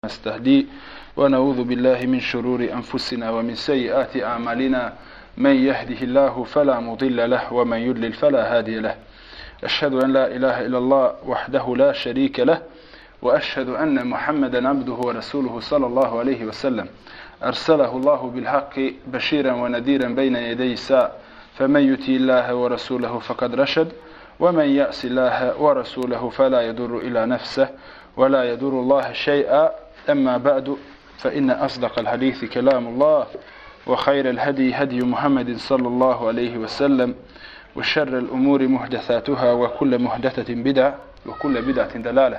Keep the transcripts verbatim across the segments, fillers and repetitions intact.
نستهديه ونعوذ بالله من شرور أنفسنا ومن سيئات أعمالنا من يهده الله فلا مضل له ومن يضلل فلا هادي له أشهد أن لا إله إلا الله وحده لا شريك له وأشهد أن محمدا عبده ورسوله صلى الله عليه وسلم أرسله الله بالحق بشيرا ونذيرا بين يدي الساعة فمن يطع الله ورسوله فقد رشد ومن يعص الله ورسوله فلا يضر إلا نفسه ولا يضر الله شيئا أما بعد فإن أصدق الحديث كلام الله وخير الهدي هدي محمد صلى الله عليه وسلم وشر الأمور محدثاتها وكل محدثة بدعة وكل بدعة دلالة.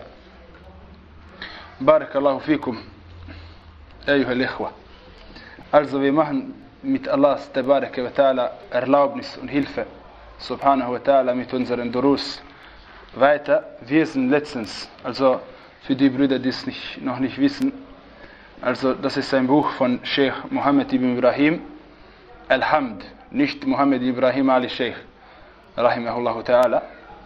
بارك الله فيكم أيها الإخوة. Also wir machen mit Allahs Tabaraka wa Ta'ala Erlaubnis und Hilfe Subhanahu wa Ta'ala mit unseren Durus weiter. Wir sind letztens, also für die Brüder, die es nicht, noch nicht wissen, also das ist ein Buch von Sheikh Mohammed ibn Ibrahim Al-Hamd, nicht Mohammed Ibrahim Ali Sheikh Rahimahullah Ta'ala.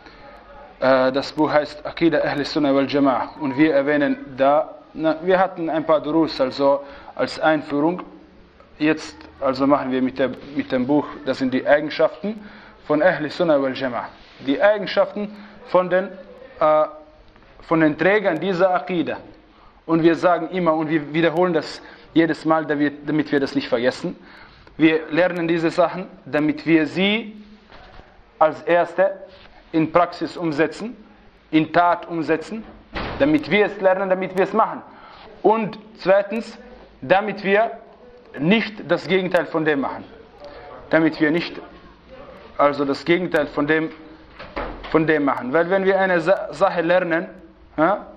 Das Buch heißt Aqida Ahl Sunnah wal Jama'a und wir erwähnen da, na, wir hatten ein paar Durus also als Einführung. Jetzt also machen wir mit, der, mit dem Buch, das sind die Eigenschaften von Ahl Sunnah wal Jama'a. Die Eigenschaften von den, äh, von den Trägern dieser Aqida. Und wir sagen immer, und wir wiederholen das jedes Mal, damit wir das nicht vergessen. Wir lernen diese Sachen, damit wir sie als Erste in Praxis umsetzen, in Tat umsetzen, damit wir es lernen, damit wir es machen. Und zweitens, damit wir nicht das Gegenteil von dem machen. Damit wir nicht also das Gegenteil von dem, von dem machen. Weil wenn wir eine Sa- Sache lernen, ja,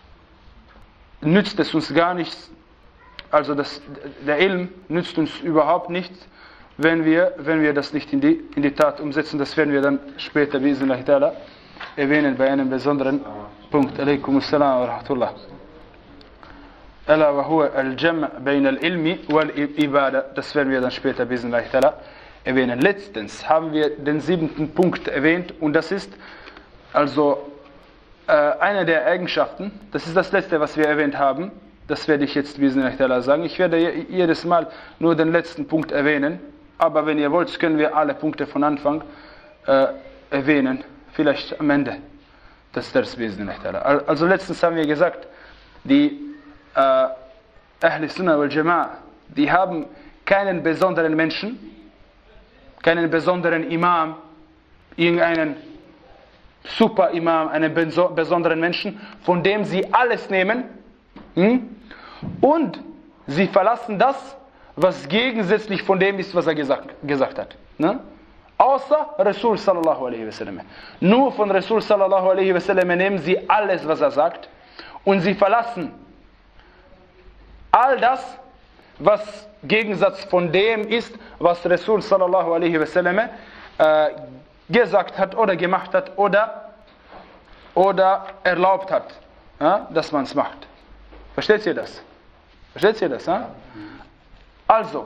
nützt es uns gar nichts, also das, der Ilm nützt uns überhaupt nichts, wenn wir, wenn wir das nicht in die, in die Tat umsetzen. Das werden wir dann später bi'Iznillah ta'ala erwähnen bei einem besonderen Punkt. Alaikum assalam wa rahmatullah. Ala wa huwa al-jam' bain al-ilmi wal-ibada. Das werden wir dann später bi'Iznillah ta'ala erwähnen. Letztens haben wir den siebten Punkt erwähnt und das ist also äh, eine der Eigenschaften, das ist das letzte, was wir erwähnt haben, das werde ich jetzt bi'Iznillah ta'ala sagen. Ich werde jedes Mal nur den letzten Punkt erwähnen, aber wenn ihr wollt, können wir alle Punkte von Anfang äh, erwähnen, vielleicht am Ende des Ders bi'Iznillah ta'ala. Also letztens haben wir gesagt, die äh, Ahl Sunnah wal Jama'a, die haben keinen besonderen Menschen, keinen besonderen Imam, irgendeinen Super-Imam, einen besonderen Menschen, von dem sie alles nehmen, hm? Und sie verlassen das, was gegensätzlich von dem ist, was er gesagt, gesagt hat. Ne? Außer Rasul sallallahu alaihi wasallam. Nur von Rasul sallallahu alaihi wasallam nehmen sie alles, was er sagt, und sie verlassen all das, was Gegensatz von dem ist, was Rasul sallallahu alaihi wasallam äh, gesagt hat oder gemacht hat oder, oder erlaubt hat, ja, dass man es macht. Versteht ihr das? Versteht ihr das? Ja? Also,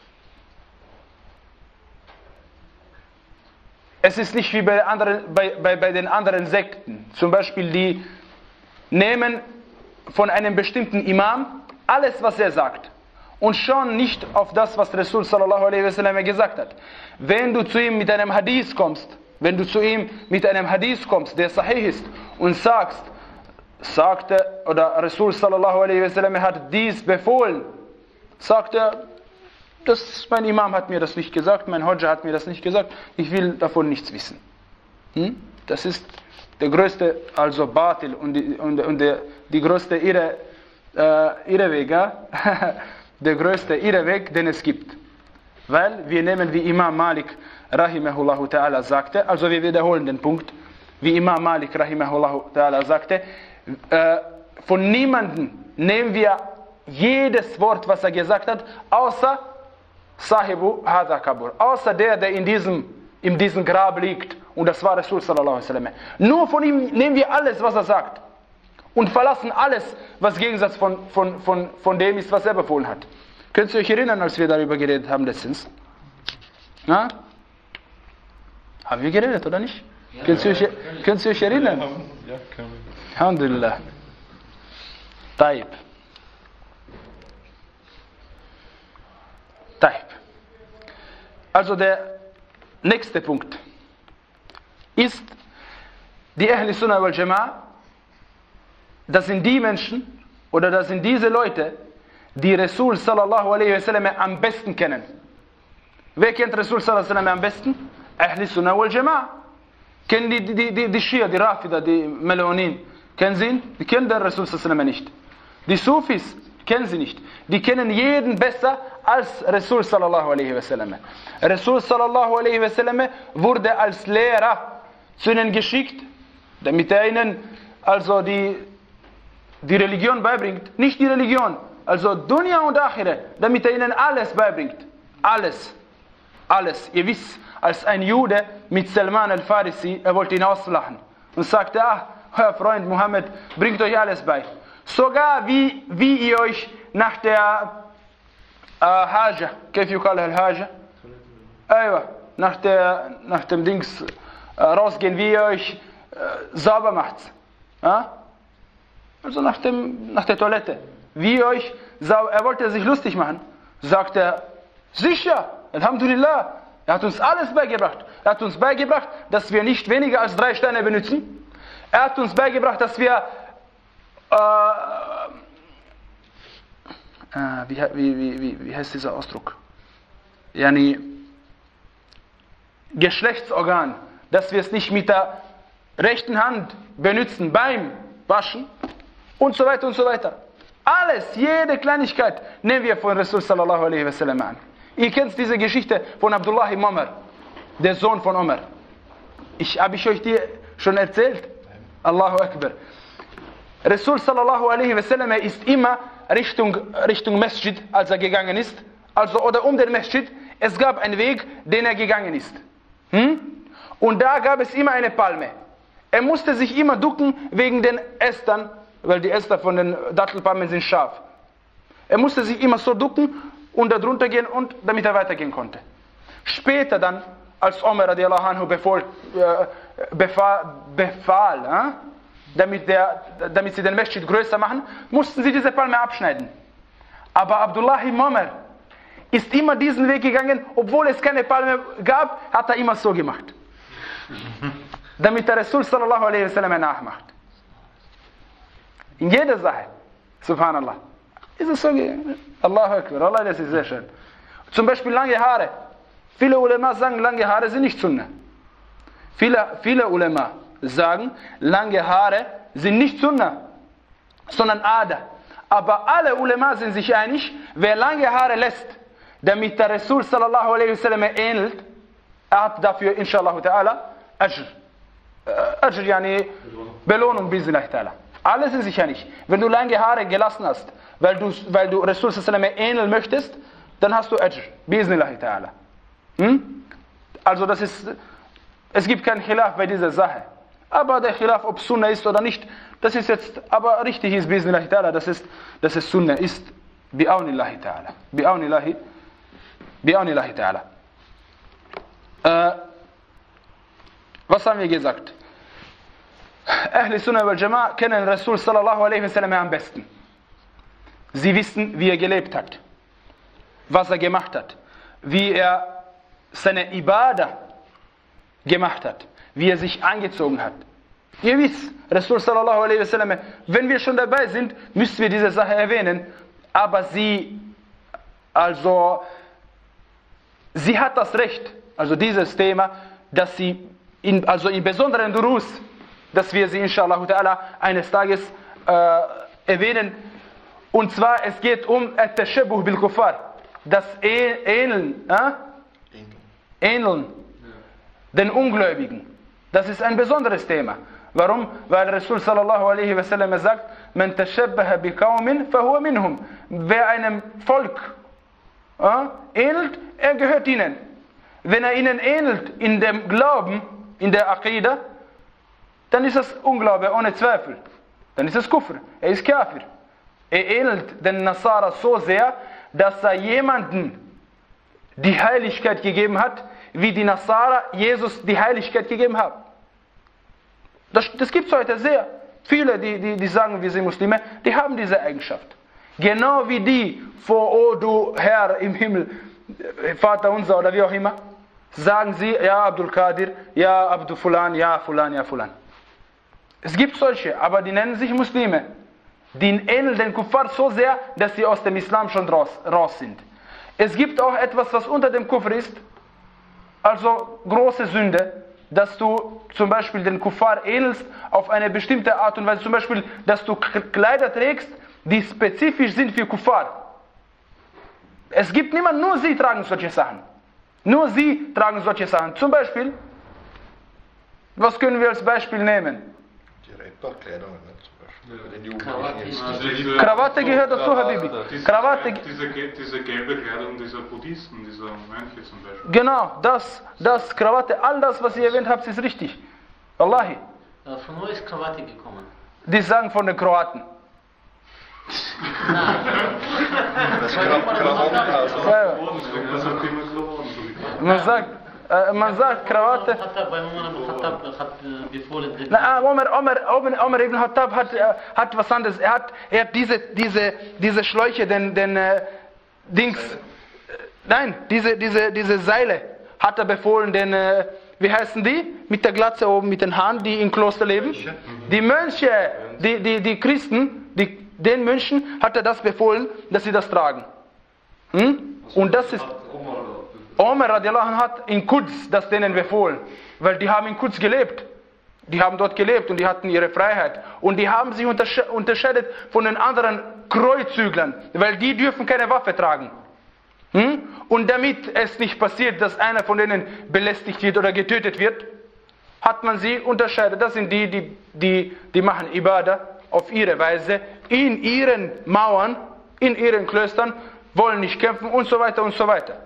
es ist nicht wie bei, anderen, bei, bei, bei den anderen Sekten. Zum Beispiel, die nehmen von einem bestimmten Imam alles, was er sagt. Und schauen nicht auf das, was Rasul sallallahu alaihi wasallam gesagt hat. Wenn du zu ihm mit einem Hadith kommst, wenn du zu ihm mit einem Hadith kommst, der sahih ist, und sagst, sagte, oder Rasul sallallahu alaihi wasallam hat dies befohlen, sagt er, das, mein Imam hat mir das nicht gesagt, mein Hodja hat mir das nicht gesagt, ich will davon nichts wissen. Hm? Das ist der größte, also Batil und die, und, und der, die größte Irre, äh, Irreweg, der größte Irreweg, den es gibt. Weil wir nehmen, wie Imam Malik rahimahullah ta'ala sagte, also wir wiederholen den Punkt, wie Imam Malik rahimahullah ta'ala sagte, äh, von niemandem nehmen wir jedes Wort, was er gesagt hat, außer Sahibu Hadha Kabur, außer der, der in diesem, in diesem Grab liegt, und das war Rasul sallallahu alaihi wasallam. Nur von ihm nehmen wir alles, was er sagt, und verlassen alles, was Gegensatz von, von, von, von dem ist, was er befohlen hat. Könnt ihr euch erinnern, als wir darüber geredet haben letztens? Na? Haben wir geredet, oder nicht? Ja, könnt, ihr euch, ja, könnt ihr euch erinnern? Ja, kann man. Alhamdulillah. Taib. Also der nächste Punkt ist, die Ahl Sunnah wal Jama'a, das sind die Menschen, oder das sind diese Leute, die Rasul sallallahu alaihi wasallam am besten kennen. Wer kennt Rasul sallallahu alaihi wasallam am besten? Ahl Sunnah wal Jama'a. Kennen die, die, die, die Schia, die Rafida, die Melonin, kennen sie ihn? Die kennen den Rasul sallallahu alaihi wasallam nicht. Die Sufis kennen sie nicht. Die kennen jeden besser als Rasul sallallahu alaihi wasallam. Rasul sallallahu alaihi wasallam wurde als Lehrer zu ihnen geschickt, damit er ihnen also die, die Religion beibringt. Nicht die Religion, also Dunya und Akhirah, damit er ihnen alles beibringt. Alles. Alles. Ihr wisst, als ein Jude mit Salman al-Farisi, er wollte ihn auslachen und sagte, ah, euer Freund Mohammed bringt euch alles bei. Sogar wie, wie ihr euch nach der äh, Haja, كيف يقال الحاجة? Aywa, nach der, nach dem Dings äh, rausgehen, wie ihr euch äh, sauber macht. Ja? Also nach, dem, nach der Toilette. Wie ihr euch sauber, er wollte sich lustig machen. Sagt er, sicher, Alhamdulillah, er hat uns alles beigebracht. Er hat uns beigebracht, dass wir nicht weniger als drei Steine benutzen. Er hat uns beigebracht, dass wir äh, äh, wie, wie, wie, wie heißt dieser Ausdruck? Yani, Geschlechtsorgan, dass wir es nicht mit der rechten Hand benutzen beim Waschen und so weiter und so weiter. Alles, jede Kleinigkeit nehmen wir von Rasul sallallahu alaihi wasallam an. Ihr kennt diese Geschichte von Abdullah ibn Umar, der Sohn von Umar. Ich, habe ich euch die schon erzählt? Allahu Akbar. Rasul sallallahu alaihi wasallam ist immer Richtung, Richtung Masjid, als er gegangen ist, also oder um den Masjid. Es gab einen Weg, den er gegangen ist. Hm? Und da gab es immer eine Palme. Er musste sich immer ducken wegen den Ästern, weil die Äster von den Dattelpalmen sind scharf. Er musste sich immer so ducken und da drunter gehen, und damit er weitergehen konnte. Später dann, als Umar radiallahu anhu befahl, äh, befahl, befahl äh, damit, der, damit sie den Masjid größer machen, mussten sie diese Palme abschneiden. Aber Abdullah ibn Umar ist immer diesen Weg gegangen, obwohl es keine Palme gab, hat er immer so gemacht. Damit der Rasul sallallahu alaihi wasallam nachmacht. In jeder Sache. Subhanallah. Ist es so gegangen? Allahu Akbar. Allah, das ist sehr schön. Zum Beispiel lange Haare. Viele Ulema sagen, lange Haare sind nicht Sunna. Viele, viele Ulema sagen, lange Haare sind nicht Sunna, sondern Ada. Aber alle Ulema sind sich einig, wer lange Haare lässt, damit der Rasul sallallahu alaihi wasallam ähnelt, er hat dafür inshallah ta'ala Ajr. Ajr, yani Belohnung, bismillah ta'ala. Alle sind sich einig. Wenn du lange Haare gelassen hast, weil du, weil du Rasul sallallahu alaihi wasallam ähneln möchtest, dann hast du Ajr, bismillah ta'ala. Hm? Also das ist, es gibt keinen Khilaf bei dieser Sache. Aber der Khilaf, ob Sunna ist oder nicht, das ist jetzt, aber richtig ist, bismillah ta'ala, das ist, dass es Sunna ist, bi'aunillahi ta'ala. Bi'aunillahi Bi'aunillahi ta'ala. Äh, was haben wir gesagt? Ahl Sunnah wal Jama'a kennen Rasul sallallahu alaihi wasallam am besten. Sie wissen, wie er gelebt hat, was er gemacht hat, wie er seine Ibadah gemacht hat, wie er sich angezogen hat. Ihr wisst, Rasul sallallahu alaihi wasallam, wenn wir schon dabei sind, müssen wir diese Sache erwähnen, aber sie, also, sie hat das Recht, also dieses Thema, dass sie, in, also in besonderen Durus, dass wir sie inshallah ta'ala eines Tages äh, erwähnen. Und zwar, es geht um At-Tashabbuh bil-Kuffar, das Ähneln, äh? Ähneln den Ungläubigen. Das ist ein besonderes Thema. Warum? Weil Rasul sallallahu alaihi wasallam sagt, man tashabbaha biqaumin fahuwa minhum. Wer einem Volk äh, ähnelt, er gehört ihnen. Wenn er ihnen ähnelt in dem Glauben, in der Aqidah, dann ist das Unglaube ohne Zweifel. Dann ist es Kufr. Er ist Kafir. Er ähnelt den Nasara so sehr, dass er jemanden die Heiligkeit gegeben hat, wie die Nasara Jesus die Heiligkeit gegeben haben. Das, das gibt es heute sehr. Viele, die, die, die sagen, wir sind Muslime, die haben diese Eigenschaft. Genau wie die vor, oh du Herr im Himmel, Vater unser oder wie auch immer, sagen sie, ja Abdul Qadir, ja Abdul Fulan, ja Fulan, ja Fulan. Es gibt solche, aber die nennen sich Muslime. Die ähneln den Kuffar so sehr, dass sie aus dem Islam schon raus, raus sind. Es gibt auch etwas, was unter dem Kufr ist, also große Sünde, dass du zum Beispiel den Kuffar ähnelst auf eine bestimmte Art und Weise. Zum Beispiel, dass du Kleider trägst, die spezifisch sind für Kuffar. Es gibt niemand, nur sie tragen solche Sachen. Nur sie tragen solche Sachen. Zum Beispiel, was können wir als Beispiel nehmen? Die Rapperkleidung, ne? Krawatte. Krawatte gehört dazu, Habibi. Diese, Krawatte. Diese, diese gelbe Kleidung dieser Buddhisten, dieser Mönche zum Beispiel. Genau, das, das, Krawatte, all das, was ihr erwähnt habt, ist richtig. Wallahi. Von wo ist Krawatte gekommen? Die sagen von den Kroaten. Nein. Das Krawatten, also. Ja, ja. Das hat immer geworden. Man sagt, äh, man sagt Krawatte. Khattab, weil Umar ibn Khattab hat äh, befohlen. Na, Omar, Omar, Omar, Omar ibn Khattab hat, äh, hat was anderes. Er hat, er hat diese, diese, diese Schläuche, den, den äh, Dings. Äh, nein, diese, diese, diese Seile hat er befohlen, den, äh, wie heißen die? Mit der Glatze oben, mit den Haaren, die im Kloster leben. Die Mönche, die, die, die Christen, die, den Mönchen hat er das befohlen, dass sie das tragen. Hm? Und das ist, Omar radiallahu anh hat in Quds das denen befohlen, weil die haben in Quds gelebt. Die haben dort gelebt und die hatten ihre Freiheit. Und die haben sich untersche- unterscheidet von den anderen Kreuzzüglern, weil die dürfen keine Waffe tragen. Hm? Und damit es nicht passiert, dass einer von denen belästigt wird oder getötet wird, hat man sie unterscheidet. Das sind die, die, die, die machen Ibadah auf ihre Weise, in ihren Mauern, in ihren Klöstern, wollen nicht kämpfen und so weiter und so weiter.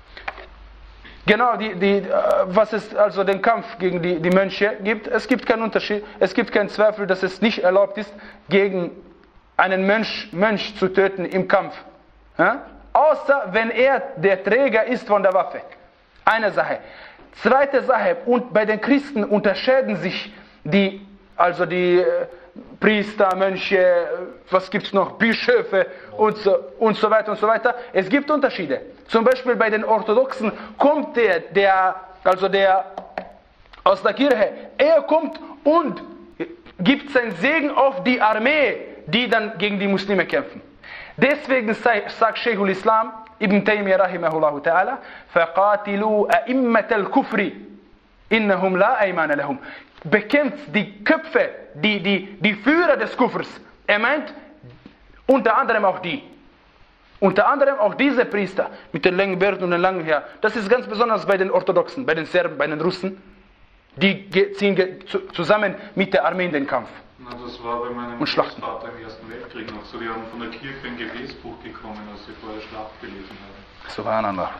Genau, die, die, was es also den Kampf gegen die, die Mönche gibt, es gibt keinen Unterschied, es gibt keinen Zweifel, dass es nicht erlaubt ist, gegen einen Mönch, Mönch zu töten im Kampf. Ja? Außer wenn er der Träger ist von der Waffe. Eine Sache. Zweite Sache, und bei den Christen unterscheiden sich die, also die Priester, Mönche, was gibt es noch, Bischöfe und so, und so weiter und so weiter. Es gibt Unterschiede. Zum Beispiel bei den Orthodoxen kommt der, der, also der aus der Kirche, er kommt und gibt seinen Segen auf die Armee, die dann gegen die Muslime kämpfen. Deswegen sagt Sheikhul Islam, Ibn Taymiyyah rahimahullah ta'ala, فَقَاتِلُوا أَئِمَّةَ الْكُفْرِ إِنَّهُمْ لَا أَيْمَانَ لَهُمْ. Bekämpft die Köpfe, die, die, die Führer des Kufrs. Er meint unter anderem auch die. Unter anderem auch diese Priester mit den langen Bärten und den langen Haaren. Das ist ganz besonders bei den Orthodoxen, bei den Serben, bei den Russen. Die ziehen zusammen mit der Armee in den Kampf. Na, das war bei meinem Großvater im Ersten Weltkrieg noch so. Die haben von der Kirche ein Gebetsbuch bekommen, als sie vor der Schlacht gelesen haben. Subhanallah.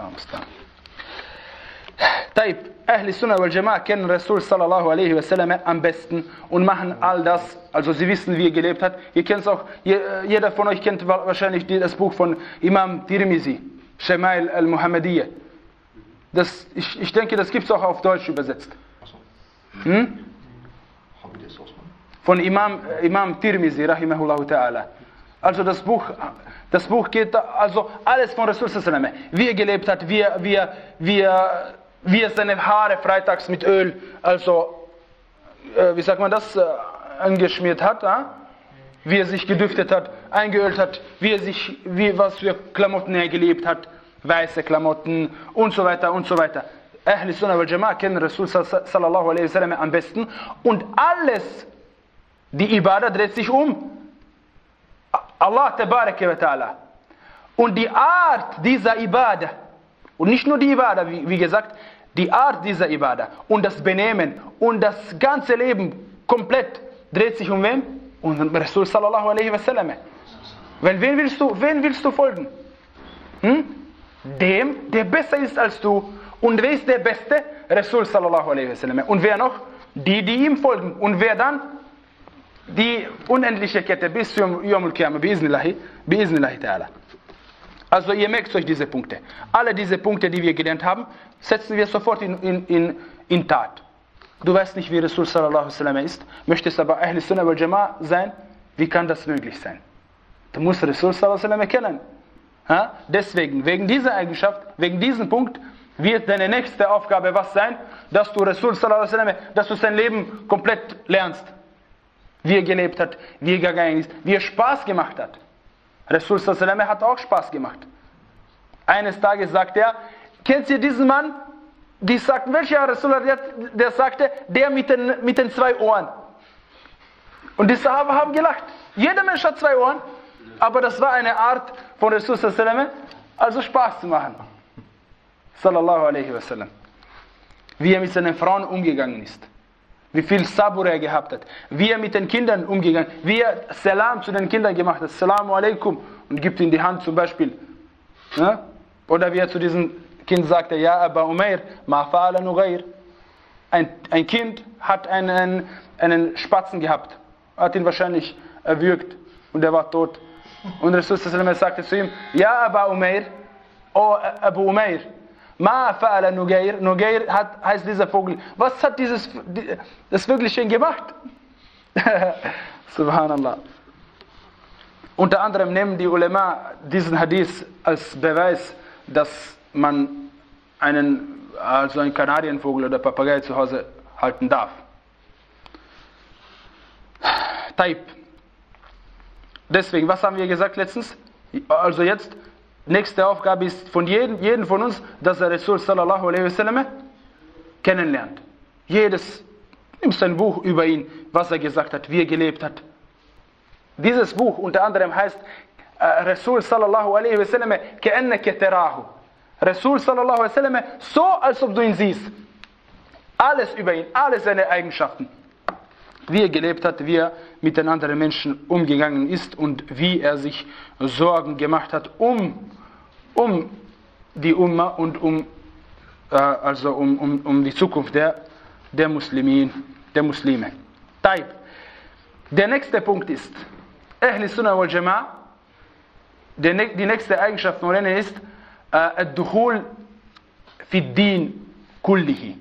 Taib, Ahli Sunnah wal Jama'a kennen Rasul sallallahu alaihi wasallam am besten und machen all das, also sie wissen, wie er gelebt hat. Ihr kennt es auch, jeder von euch kennt wahrscheinlich das Buch von Imam Tirmizi, Shama'il al-Muhammadiyya. Das, ich, ich denke, das gibt es auch auf Deutsch übersetzt. Hm? Von Imam, Imam Tirmizi, rahimahullah ta'ala. Also das Buch, das Buch geht, also alles von Rasul sallallahu alaihi wasallam, wie er gelebt hat, wie er, wie er, wie er wie er seine Haare freitags mit Öl, also, äh, wie sagt man das, äh, angeschmiert hat, äh? Wie er sich gedüftet hat, eingeölt hat, wie er sich, wie, was für Klamotten er gelebt hat, weiße Klamotten und so weiter und so weiter. Ahli Sunnah wal Jama'a kennen Rasul sallallahu alaihi wasallam am besten und alles, die Ibadah dreht sich um Allah tabaraka wa ta'ala. Und die Art dieser Ibadah, und nicht nur die Ibadah, wie, wie gesagt, die Art dieser Ibadah und das Benehmen und das ganze Leben komplett dreht sich um wen? Um Rasul sallallahu alaihi wasallam. Weil wen willst du, wen willst du folgen? Hm? Dem, der besser ist als du. Und wer ist der Beste? Rasul sallallahu alaihi wasallam. Und wer noch? Die, die ihm folgen. Und wer dann? Die unendliche Kette bis zum Yawmul Qiyamah, bi'iznillahi, bi'iznillahi ta'ala. Also ihr merkt euch diese Punkte. Alle diese Punkte, die wir gelernt haben, setzen wir sofort in, in, in, in Tat. Du weißt nicht, wie Rasul sallallahu alaihi wasallam ist, möchtest aber Ahl Sunnah wal Jama'a sein, wie kann das möglich sein? Du musst Rasul sallallahu alaihi wasallam kennen. Ja? Deswegen, wegen dieser Eigenschaft, wegen diesem Punkt, wird deine nächste Aufgabe was sein? Dass du Rasul sallallahu alaihi wasallam, dass du sein Leben komplett lernst. Wie er gelebt hat, wie er gegangen ist, wie er Spaß gemacht hat. Rasul sallallahu alaihi wasallam hat auch Spaß gemacht. Eines Tages sagt er, kennt ihr diesen Mann? Die sagten, welcher Rasul, der, der sagte, der mit den, mit den zwei Ohren. Und die Sahaba haben gelacht. Jeder Mensch hat zwei Ohren, aber das war eine Art von Rasul sallallahu alaihi wasallam, also Spaß zu machen. Sallallahu alaihi wasallam. Wie er mit seinen Frauen umgegangen ist. Wie viel Sabur er gehabt hat. Wie er mit den Kindern umgegangen ist. Wie er Salam zu den Kindern gemacht hat. Assalamu alaikum. Und gibt ihm die Hand zum Beispiel. Ja? Oder wie er zu diesem Kind sagte, ja, Aba Umair, ma fa'ala nughayr. Ein, ein Kind hat einen, einen Spatzen gehabt. Hat ihn wahrscheinlich erwürgt. Und er war tot. Und Rasul sallallahu alaihi wasallam sagte zu ihm, ja, Aba Umair, oh Abu Umair, ma fa'ala nughayr. Nughayr hat, heißt dieser Vogel. Was hat dieses, das Vögelchen gemacht? Subhanallah. Unter anderem nehmen die Ulema diesen Hadith als Beweis, dass man einen, also einen Kanarienvogel oder Papagei zu Hause halten darf. Taib. Deswegen, was haben wir gesagt letztens? Also jetzt, nächste Aufgabe ist von jedem, jedem von uns, dass er Rasul sallallahu alaihi wasallam kennenlernt. Jedes nimmt ein Buch über ihn, was er gesagt hat, wie er gelebt hat. Dieses Buch unter anderem heißt äh, Rasul sallallahu alaihi wasallam ka'annaka tarahu. Rasul sallallahu alaihi wasallam so, als ob du ihn siehst. Alles über ihn, alle seine Eigenschaften. Wie er gelebt hat, wie er mit den anderen Menschen umgegangen ist und wie er sich Sorgen gemacht hat um, um die Umma und um, äh, also um, um, um die Zukunft der, der Muslimin, der Muslime. Taib. Der nächste Punkt ist, Ahl Sunnah wal Jama'a, die nächste Eigenschaft von ihnen ist, Ad-Dukhul fi Din kullihi.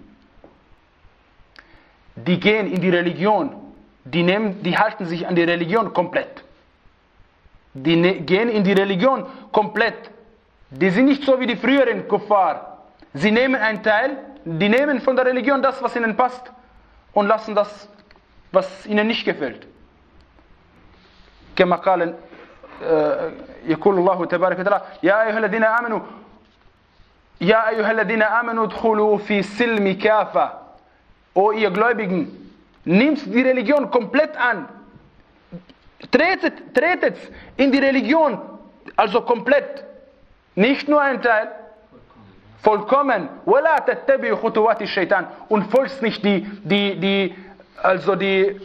Die gehen in die Religion, die, nehmen, die halten sich an die Religion komplett. Die ne, gehen in die Religion komplett. Die sind nicht so wie die früheren Kuffar. Sie nehmen einen Teil, die nehmen von der Religion das, was ihnen passt, und lassen das, was ihnen nicht gefällt. كما قال يقول الله تبارك وتعالى يا أيها الذين آمنوا يا أيها الذين آمنوا ادخلوا في السلم كافة. O ihr Gläubigen, nehmt die Religion komplett an. Tretet, tretet in die Religion, also komplett. Nicht nur ein Teil. Vollkommen. وَلَا تَتَّبِعُوا خُطُوَاتِ الشَّيْطَانِ. Und folgt nicht die, die, die, also die,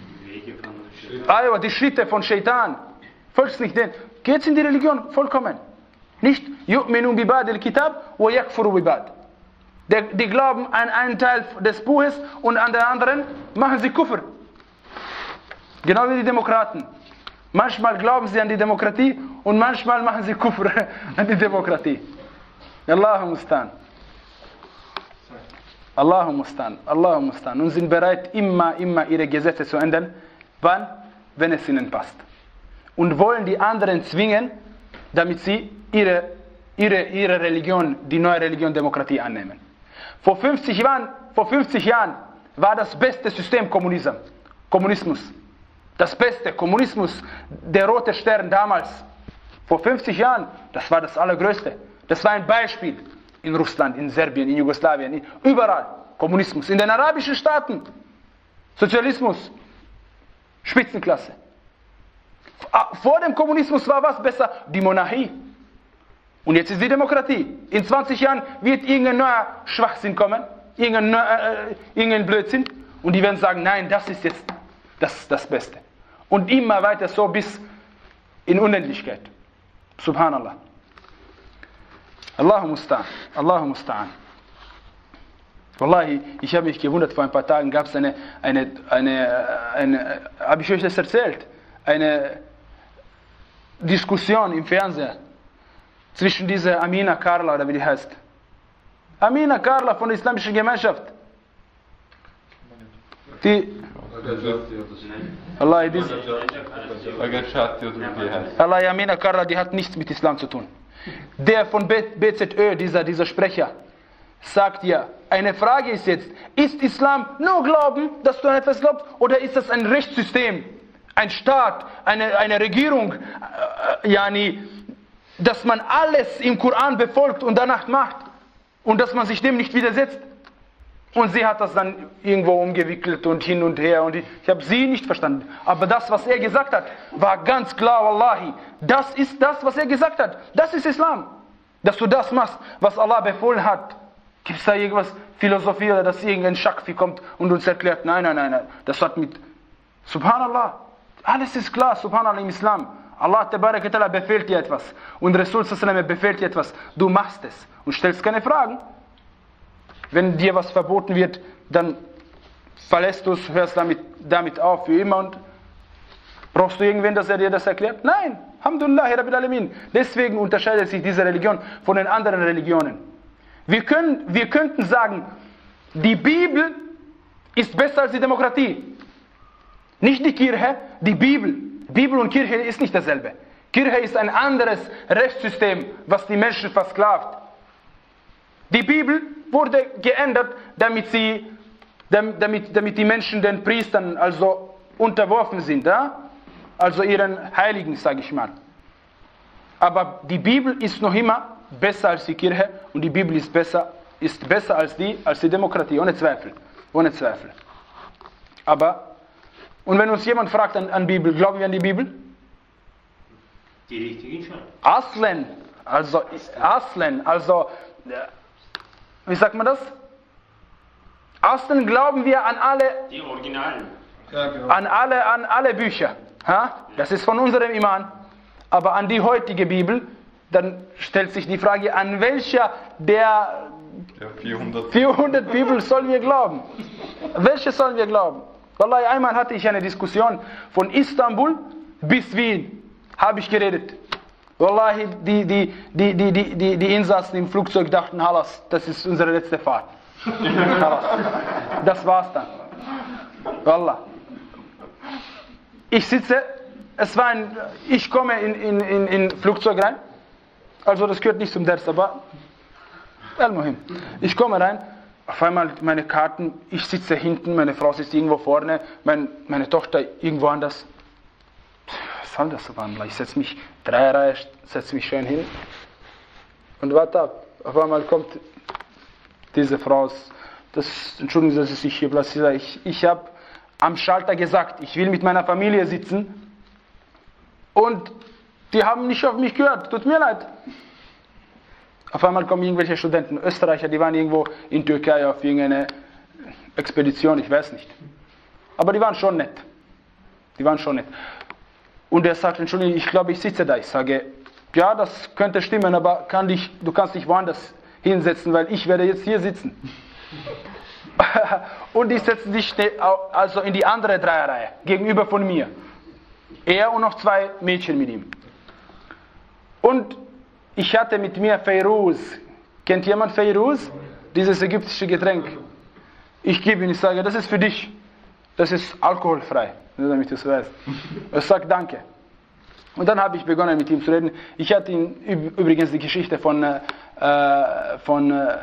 die Schritte von Shaitan. Folgt nicht denen. Geht in die Religion, vollkommen. Nicht يُؤْمِنُوا بِبَعْدِ الْكِتَابِ وَيَكْفُرُوا بِبَعْدِ. Die glauben an einen Teil des Buches und an den anderen machen sie Kufr. Genau wie die Demokraten. Manchmal glauben sie an die Demokratie und manchmal machen sie Kufr an die Demokratie. Allahu mustan. Allahu mustan. Allahu mustan. Und sind bereit, immer, immer ihre Gesetze zu ändern. Wann? Wenn es ihnen passt. Und wollen die anderen zwingen, damit sie ihre, ihre, ihre Religion, die neue Religion Demokratie annehmen. Vor fünfzig Jahren, vor fünfzig Jahren war das beste System Kommunismus. Kommunismus. Das beste Kommunismus, der rote Stern damals. Vor fünfzig Jahren, das war das Allergrößte. Das war ein Beispiel in Russland, in Serbien, in Jugoslawien, in, überall. Kommunismus. In den arabischen Staaten. Sozialismus. Spitzenklasse. Vor dem Kommunismus war was besser? Die Monarchie. Und jetzt ist die Demokratie. In zwanzig Jahren wird irgendein neuer Schwachsinn kommen, irgendein, äh, irgendein Blödsinn. Und die werden sagen, nein, das ist jetzt das, das Beste. Und immer weiter so bis in Unendlichkeit. Subhanallah. Allahu musta'an. Allahu musta'an. Wallahi, ich habe mich gewundert, vor ein paar Tagen gab es eine, eine, eine, eine habe ich euch das erzählt, eine Diskussion im Fernsehen zwischen dieser Amina Karla, oder wie die heißt. Amina Karla von der Islamischen Gemeinschaft. Die Allah, diese Allah, Amina Karla, die hat nichts mit Islam zu tun. Der von B Z Ö, dieser, dieser Sprecher, sagt ja, eine Frage ist jetzt, ist Islam nur Glauben, dass du an etwas glaubst, oder ist das ein Rechtssystem, ein Staat, eine, eine Regierung, äh, yani, dass man alles im Koran befolgt und danach macht und dass man sich dem nicht widersetzt? Und sie hat das dann irgendwo umgewickelt und hin und her und ich, ich habe sie nicht verstanden. Aber das, was er gesagt hat, war ganz klar, Wallahi, das ist das, was er gesagt hat. Das ist Islam. Dass du das machst, was Allah befohlen hat. Gibt es da irgendwas Philosophie oder dass irgendein Schakfi kommt und uns erklärt, nein, nein, nein, nein, das hat mit, Subhanallah, alles ist klar, Subhanallah im Islam. Allah Ta'ala befehlt dir etwas und Rasul befehlt dir etwas, du machst es und stellst keine Fragen. Wenn dir was verboten wird, dann verlässt du es, hörst damit, damit auf für immer und brauchst du irgendwen, dass er dir das erklärt? Nein, Alhamdulillah, Rabbil Alamin. Deswegen unterscheidet sich diese Religion von den anderen Religionen. Wir, können, wir könnten sagen, die Bibel ist besser als die Demokratie. Nicht die Kirche, die Bibel. Bibel und Kirche ist nicht dasselbe. Kirche ist ein anderes Rechtssystem, was die Menschen versklavt. Die Bibel wurde geändert, damit, sie, damit, damit die Menschen den Priestern also unterworfen sind. Ja? Also ihren Heiligen, sage ich mal. Aber die Bibel ist noch immer besser als die Kirche und die Bibel ist besser, ist besser als die, als die Demokratie, ohne Zweifel. Ohne Zweifel. Aber, und wenn uns jemand fragt an, an Bibel, glauben wir an die Bibel? Die richtigen schon. Aslen, also, Aslen, also, wie sagt man das? Aslen glauben wir an alle, Die Originalen. Ja, genau. an alle, an alle Bücher. Ha? Das ist von unserem Iman. Aber an die heutige Bibel, dann stellt sich die Frage, an welcher der Ja, vierhundert. vierhundert Bibel sollen wir glauben? Welche sollen wir glauben? Wallahi, einmal hatte ich eine Diskussion von Istanbul bis Wien. Habe ich geredet. Wallahi, die, die, die, die, die, die, die Insassen im Flugzeug dachten, Halas, das ist unsere letzte Fahrt. Halas. Das war's dann. Wallah. Ich sitze, es war ein, ich komme in, in, in, in Flugzeug rein. Also das gehört nicht zum Ders, aber al-Muhim. Ich komme rein, auf einmal meine Karten, ich sitze hinten, meine Frau sitzt irgendwo vorne, mein, meine Tochter irgendwo anders. Was soll das, Subhanallah? Ich setze mich, drei Reihe, setze mich schön hin und warte ab. Auf einmal kommt diese Frau, das, entschuldigen Sie, dass ich sich hier platziere, ich, ich habe am Schalter gesagt, ich will mit meiner Familie sitzen und die haben nicht auf mich gehört, tut mir leid. Auf einmal kommen irgendwelche Studenten, Österreicher, die waren irgendwo in Türkei auf irgendeine Expedition, ich weiß nicht. Aber die waren schon nett. Die waren schon nett. Und er sagt, Entschuldigung, ich glaube, ich sitze da. Ich sage, ja, das könnte stimmen, aber kann dich, du kannst dich woanders hinsetzen, weil ich werde jetzt hier sitzen. Und die setzen sich also in die andere Dreierreihe, gegenüber von mir. Er und noch zwei Mädchen mit ihm. Und ich hatte mit mir Feiruz. Kennt jemand Feiruz? Dieses ägyptische Getränk. Ich gebe ihn, ich sage, das ist für dich. Das ist alkoholfrei, nur damit du es weißt. Er sagt Danke. Und dann habe ich begonnen mit ihm zu reden. Ich hatte ihm übrigens die Geschichte von, äh, von äh,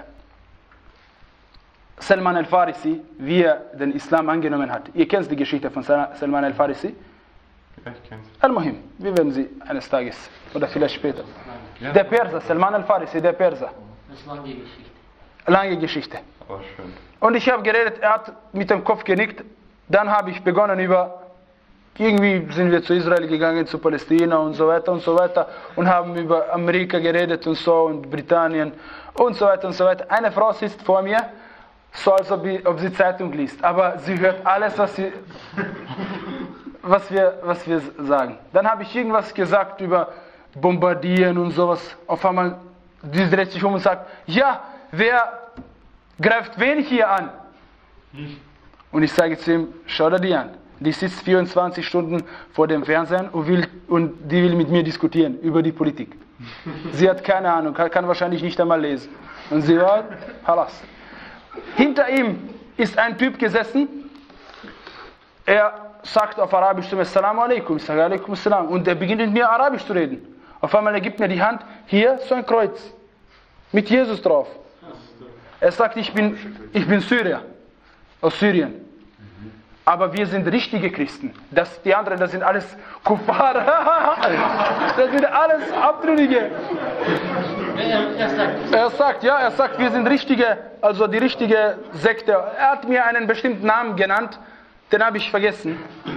Salman al-Farisi, wie er den Islam angenommen hat. Ihr kennt die Geschichte von Salman al-Farisi? Ja, ich kenn's. Al-Muhim, wir werden sie eines Tages oder vielleicht später. Der Perser, Salman al-Farisi, der Perser. Das ist lange Geschichte. Lange Geschichte. Aber schön. Und ich habe geredet, er hat mit dem Kopf genickt. Dann habe ich begonnen über, irgendwie sind wir zu Israel gegangen, zu Palästina und so weiter und so weiter und haben über Amerika geredet und so und Britannien und so weiter und so weiter. Eine Frau sitzt vor mir, so als ob, ich, ob sie Zeitung liest, aber sie hört alles, was, sie, was, wir, was wir sagen. Dann habe ich irgendwas gesagt über Bombardieren und sowas. Auf einmal, sie dreht sich um und sagt, ja, wer greift wen hier an? Und ich sage zu ihm, schau dir die an. Die sitzt vierundzwanzig Stunden vor dem Fernsehen und, will, und die will mit mir diskutieren über die Politik. Sie hat keine Ahnung, kann, kann wahrscheinlich nicht einmal lesen. Und sie war, halas. Hinter ihm ist ein Typ gesessen, er sagt auf Arabisch zu mir, Assalamu alaikum, ich sage alaikum assalam. Und er beginnt mit mir Arabisch zu reden. Auf einmal er gibt mir die Hand, hier so ein Kreuz mit Jesus drauf. Er sagt, ich bin, ich bin Syrier, aus Syrien. Aber wir sind richtige Christen. Das, die anderen, das sind alles Kuffar. Das sind alles Abtrünnige. Er, er sagt, Er sagt, ja, er sagt, wir sind richtige, also die richtige Sekte. Er hat mir einen bestimmten Namen genannt, den habe ich vergessen.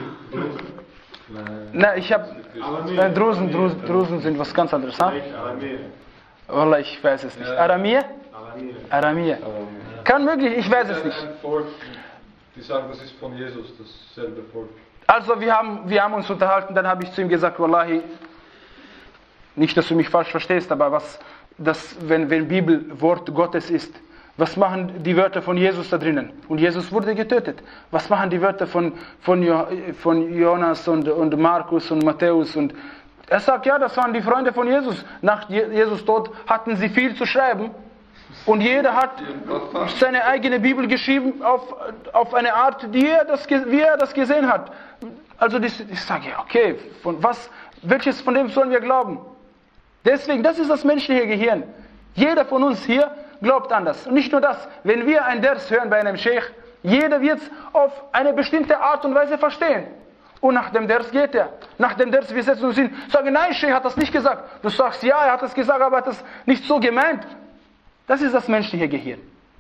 Na, ich habe, äh, Drusen, Drusen, Drusen sind was ganz anderes. Ha? Wallah, ich weiß es nicht. Aramir? Aramir. Kann möglich, ich weiß es nicht. Ein Volk, die sagen, das ist von Jesus, dasselbe Volk. Also wir haben, wir haben uns unterhalten, dann habe ich zu ihm gesagt, Wallahi, nicht, dass du mich falsch verstehst, aber was, das, wenn, wenn Bibel Wort Gottes ist, was machen die Wörter von Jesus da drinnen? Und Jesus wurde getötet. Was machen die Wörter von, von, jo, von Jonas und, und Markus und Matthäus? Und er sagt, ja, das waren die Freunde von Jesus. Nach Jesus Tod hatten sie viel zu schreiben. Und jeder hat seine eigene Bibel geschrieben auf, auf eine Art, die er das, wie er das gesehen hat. Also ich, ich sage, ja, okay, von was, welches von dem sollen wir glauben? Deswegen, das ist das menschliche Gehirn. Jeder von uns hier glaubt anders. Und nicht nur das, wenn wir ein Ders hören bei einem Sheikh, jeder wird es auf eine bestimmte Art und Weise verstehen. Und nach dem Ders geht er. Nach dem Ders, wir setzen uns hin, sagen, nein, Sheikh hat das nicht gesagt. Du sagst, ja, er hat das gesagt, aber er hat das nicht so gemeint. Das ist das menschliche Gehirn.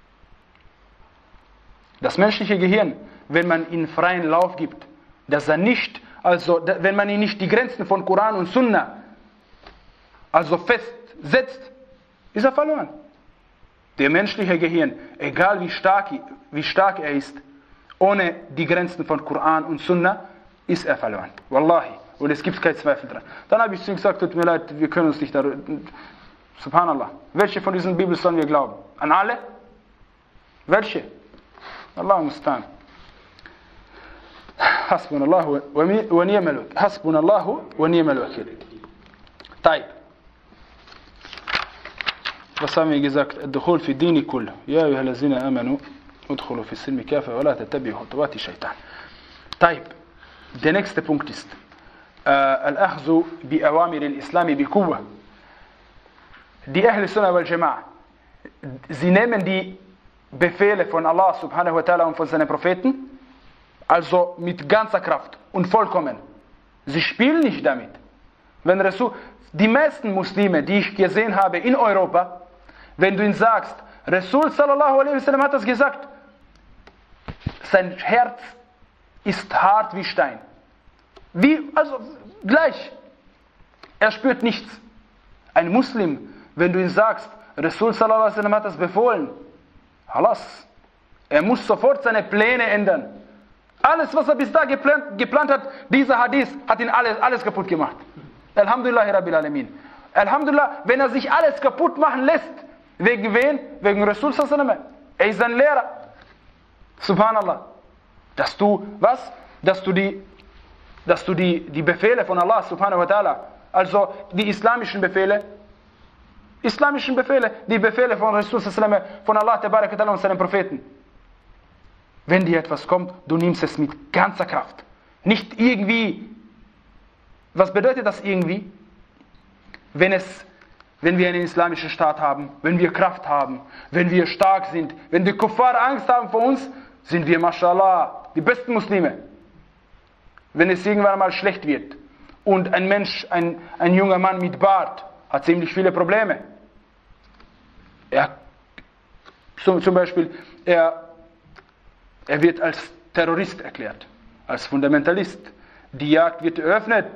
Das menschliche Gehirn, wenn man ihm freien Lauf gibt, dass er nicht, also wenn man ihn nicht die Grenzen von Koran und Sunna also festsetzt, ist er verloren. Der menschliche Gehirn, egal wie stark, wie stark er ist, ohne die Grenzen von Koran und Sunna, ist er verloren. Wallahi. Und es gibt keinen Zweifel dran. Dann habe ich zu ihm gesagt, tut mir leid, wir können uns nicht darüber... Subhanallah. Welche von diesen Bibeln sollen wir glauben? An alle? Welche? Allah mustan. Hasbunallahu wa ni'mal wakil. Hasbunallahu wa ni'mal wakil. Taib. Was haben wir gesagt? الدخول في الدين كله. يا أيها الذين آمنوا ادخلوا في السلم كافة ولا تتبعوا خطوات الشيطان. طيب. Der nächste Punkt ist الأخذ بأوامر الإسلام بقوة. Die Ahl Sunnah wal Jama'a, sie nehmen die Befehle von Allah subhanahu wa ta'ala und von seinen Propheten, also mit ganzer Kraft und vollkommen. Sie spielen nicht damit. Wenn Rasul, die meisten Muslime, die ich gesehen habe in Europa, wenn du ihnen sagst, Rasul sallallahu alaihi wasallam hat das gesagt, sein Herz ist hart wie Stein. Wie, also gleich. Er spürt nichts. Ein Muslim, wenn du ihm sagst, Rasul sallallahu alaihi wasallam hat das befohlen, halas, er muss sofort seine Pläne ändern. Alles, was er bis da geplant, geplant hat, dieser Hadith hat ihn alles, alles kaputt gemacht. Alhamdulillah Rabbil Alamin. Alhamdulillah, wenn er sich alles kaputt machen lässt, wegen wen? Wegen Rasul sallallahu alaihi wasallam. Er ist ein Lehrer. Subhanallah. Dass du, was? Dass du die, dass du die, die Befehle von Allah subhanahu wa ta'ala, also die islamischen Befehle, islamischen Befehle, die Befehle von Rasul sallallahu alaihi wasallam, von Allah tabarak wa ta'ala und seinen Propheten. Wenn dir etwas kommt, du nimmst es mit ganzer Kraft. Nicht irgendwie. Was bedeutet das irgendwie? Wenn es, wenn wir einen islamischen Staat haben, wenn wir Kraft haben, wenn wir stark sind, wenn die Kuffar Angst haben vor uns, sind wir, mashallah, die besten Muslime. Wenn es irgendwann mal schlecht wird und ein Mensch, ein, ein junger Mann mit Bart, hat ziemlich viele Probleme. Er, zum, zum Beispiel, er, er wird als Terrorist erklärt, als Fundamentalist. Die Jagd wird eröffnet.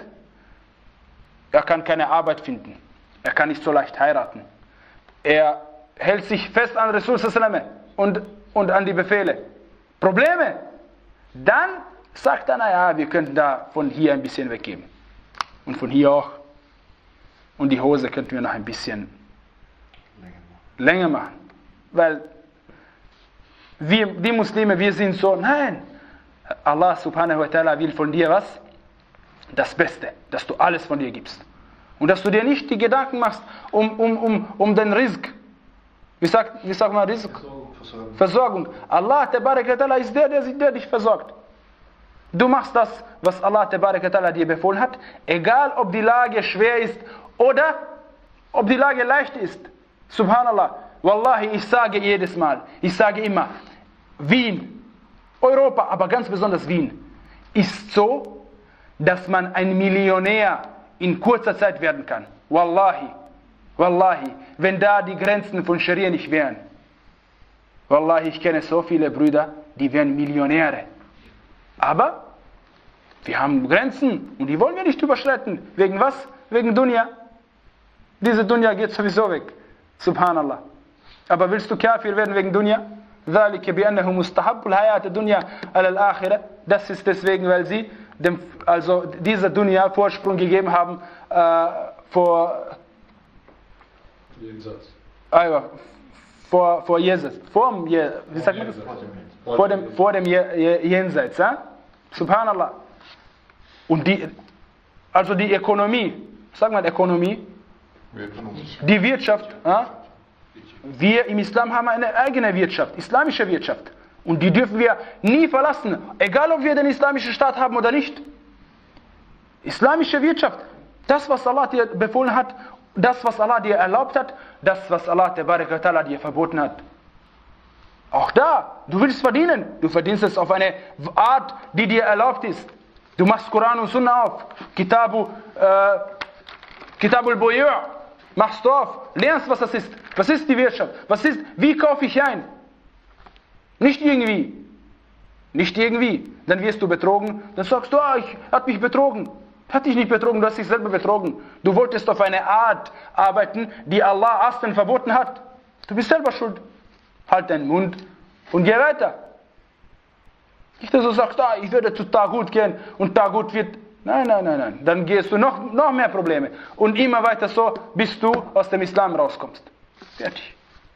Er kann keine Arbeit finden. Er kann nicht so leicht heiraten. Er hält sich fest an Rasul sallallahu alaihi wasallam und, und an die Befehle. Probleme. Dann sagt er, naja, wir könnten da von hier ein bisschen weggeben. Und von hier auch. Und die Hose könnten wir noch ein bisschen länger machen. Weil wir, die Muslime, wir sind so, nein. Allah subhanahu wa ta'ala will von dir was? Das Beste, dass du alles von dir gibst. Und dass du dir nicht die Gedanken machst um, um, um, um den Rizq. Wie sagt, wie sagt man Rizq? Versorgung. Versorgung. Allah tabarak wa ta'ala ist der, der, der dich versorgt. Du machst das, was Allah tabarak wa ta'ala dir befohlen hat, egal ob die Lage schwer ist oder ob die Lage leicht ist. Subhanallah. Wallahi, ich sage jedes Mal, ich sage immer, Wien, Europa, aber ganz besonders Wien, ist so, dass man ein Millionär in kurzer Zeit werden kann. Wallahi, Wallahi, wenn da die Grenzen von Scharia nicht wären. Wallahi, ich kenne so viele Brüder, die wären Millionäre. Aber wir haben Grenzen und die wollen wir nicht überschreiten. Wegen was? Wegen Dunya. Diese Dunya geht sowieso weg. Subhanallah. Aber willst du Kafir werden wegen Dunya? ذَلِكَ بِأَنَّهُ مُسْتَحَبُّ الْحَيَاةِ الدُّنْيَا عَلَى الْآخِرَةِ. Das ist deswegen, weil sie dem, also dieser Dunya Vorsprung gegeben haben äh, vor Jenseits. Ah, vor, vor Jesus. Vor dem, wie sagt man das? Vor dem, vor dem Jenseits. Ja? Subhanallah. Und die, also die Ökonomie, sag mal Ökonomie, die Wirtschaft, ja? Wir im Islam haben eine eigene Wirtschaft, islamische Wirtschaft. Und die dürfen wir nie verlassen, egal ob wir den islamischen Staat haben oder nicht. Islamische Wirtschaft, das was Allah dir befohlen hat, das was Allah dir erlaubt hat, das was Allah dir verboten hat. Auch da, du willst verdienen, du verdienst es auf eine Art, die dir erlaubt ist. Du machst Koran und Sunna auf, Kitabu, äh, Kitabul Buyu', machst du auf, lernst was das ist. Was ist die Wirtschaft? Was ist, wie kaufe ich ein? Nicht irgendwie. Nicht irgendwie. Dann wirst du betrogen, dann sagst du, ah, ich hat mich betrogen. Hat dich nicht betrogen, du hast dich selber betrogen. Du wolltest auf eine Art arbeiten, die Allah Asten verboten hat. Du bist selber schuld. Halt deinen Mund und geh weiter. Nicht, dass du sagst, ah, ich werde zu Tagut gehen und Tagut wird... Nein, nein, nein, nein. Dann gehst du noch, noch mehr Probleme. Und immer weiter so, bis du aus dem Islam rauskommst. Fertig.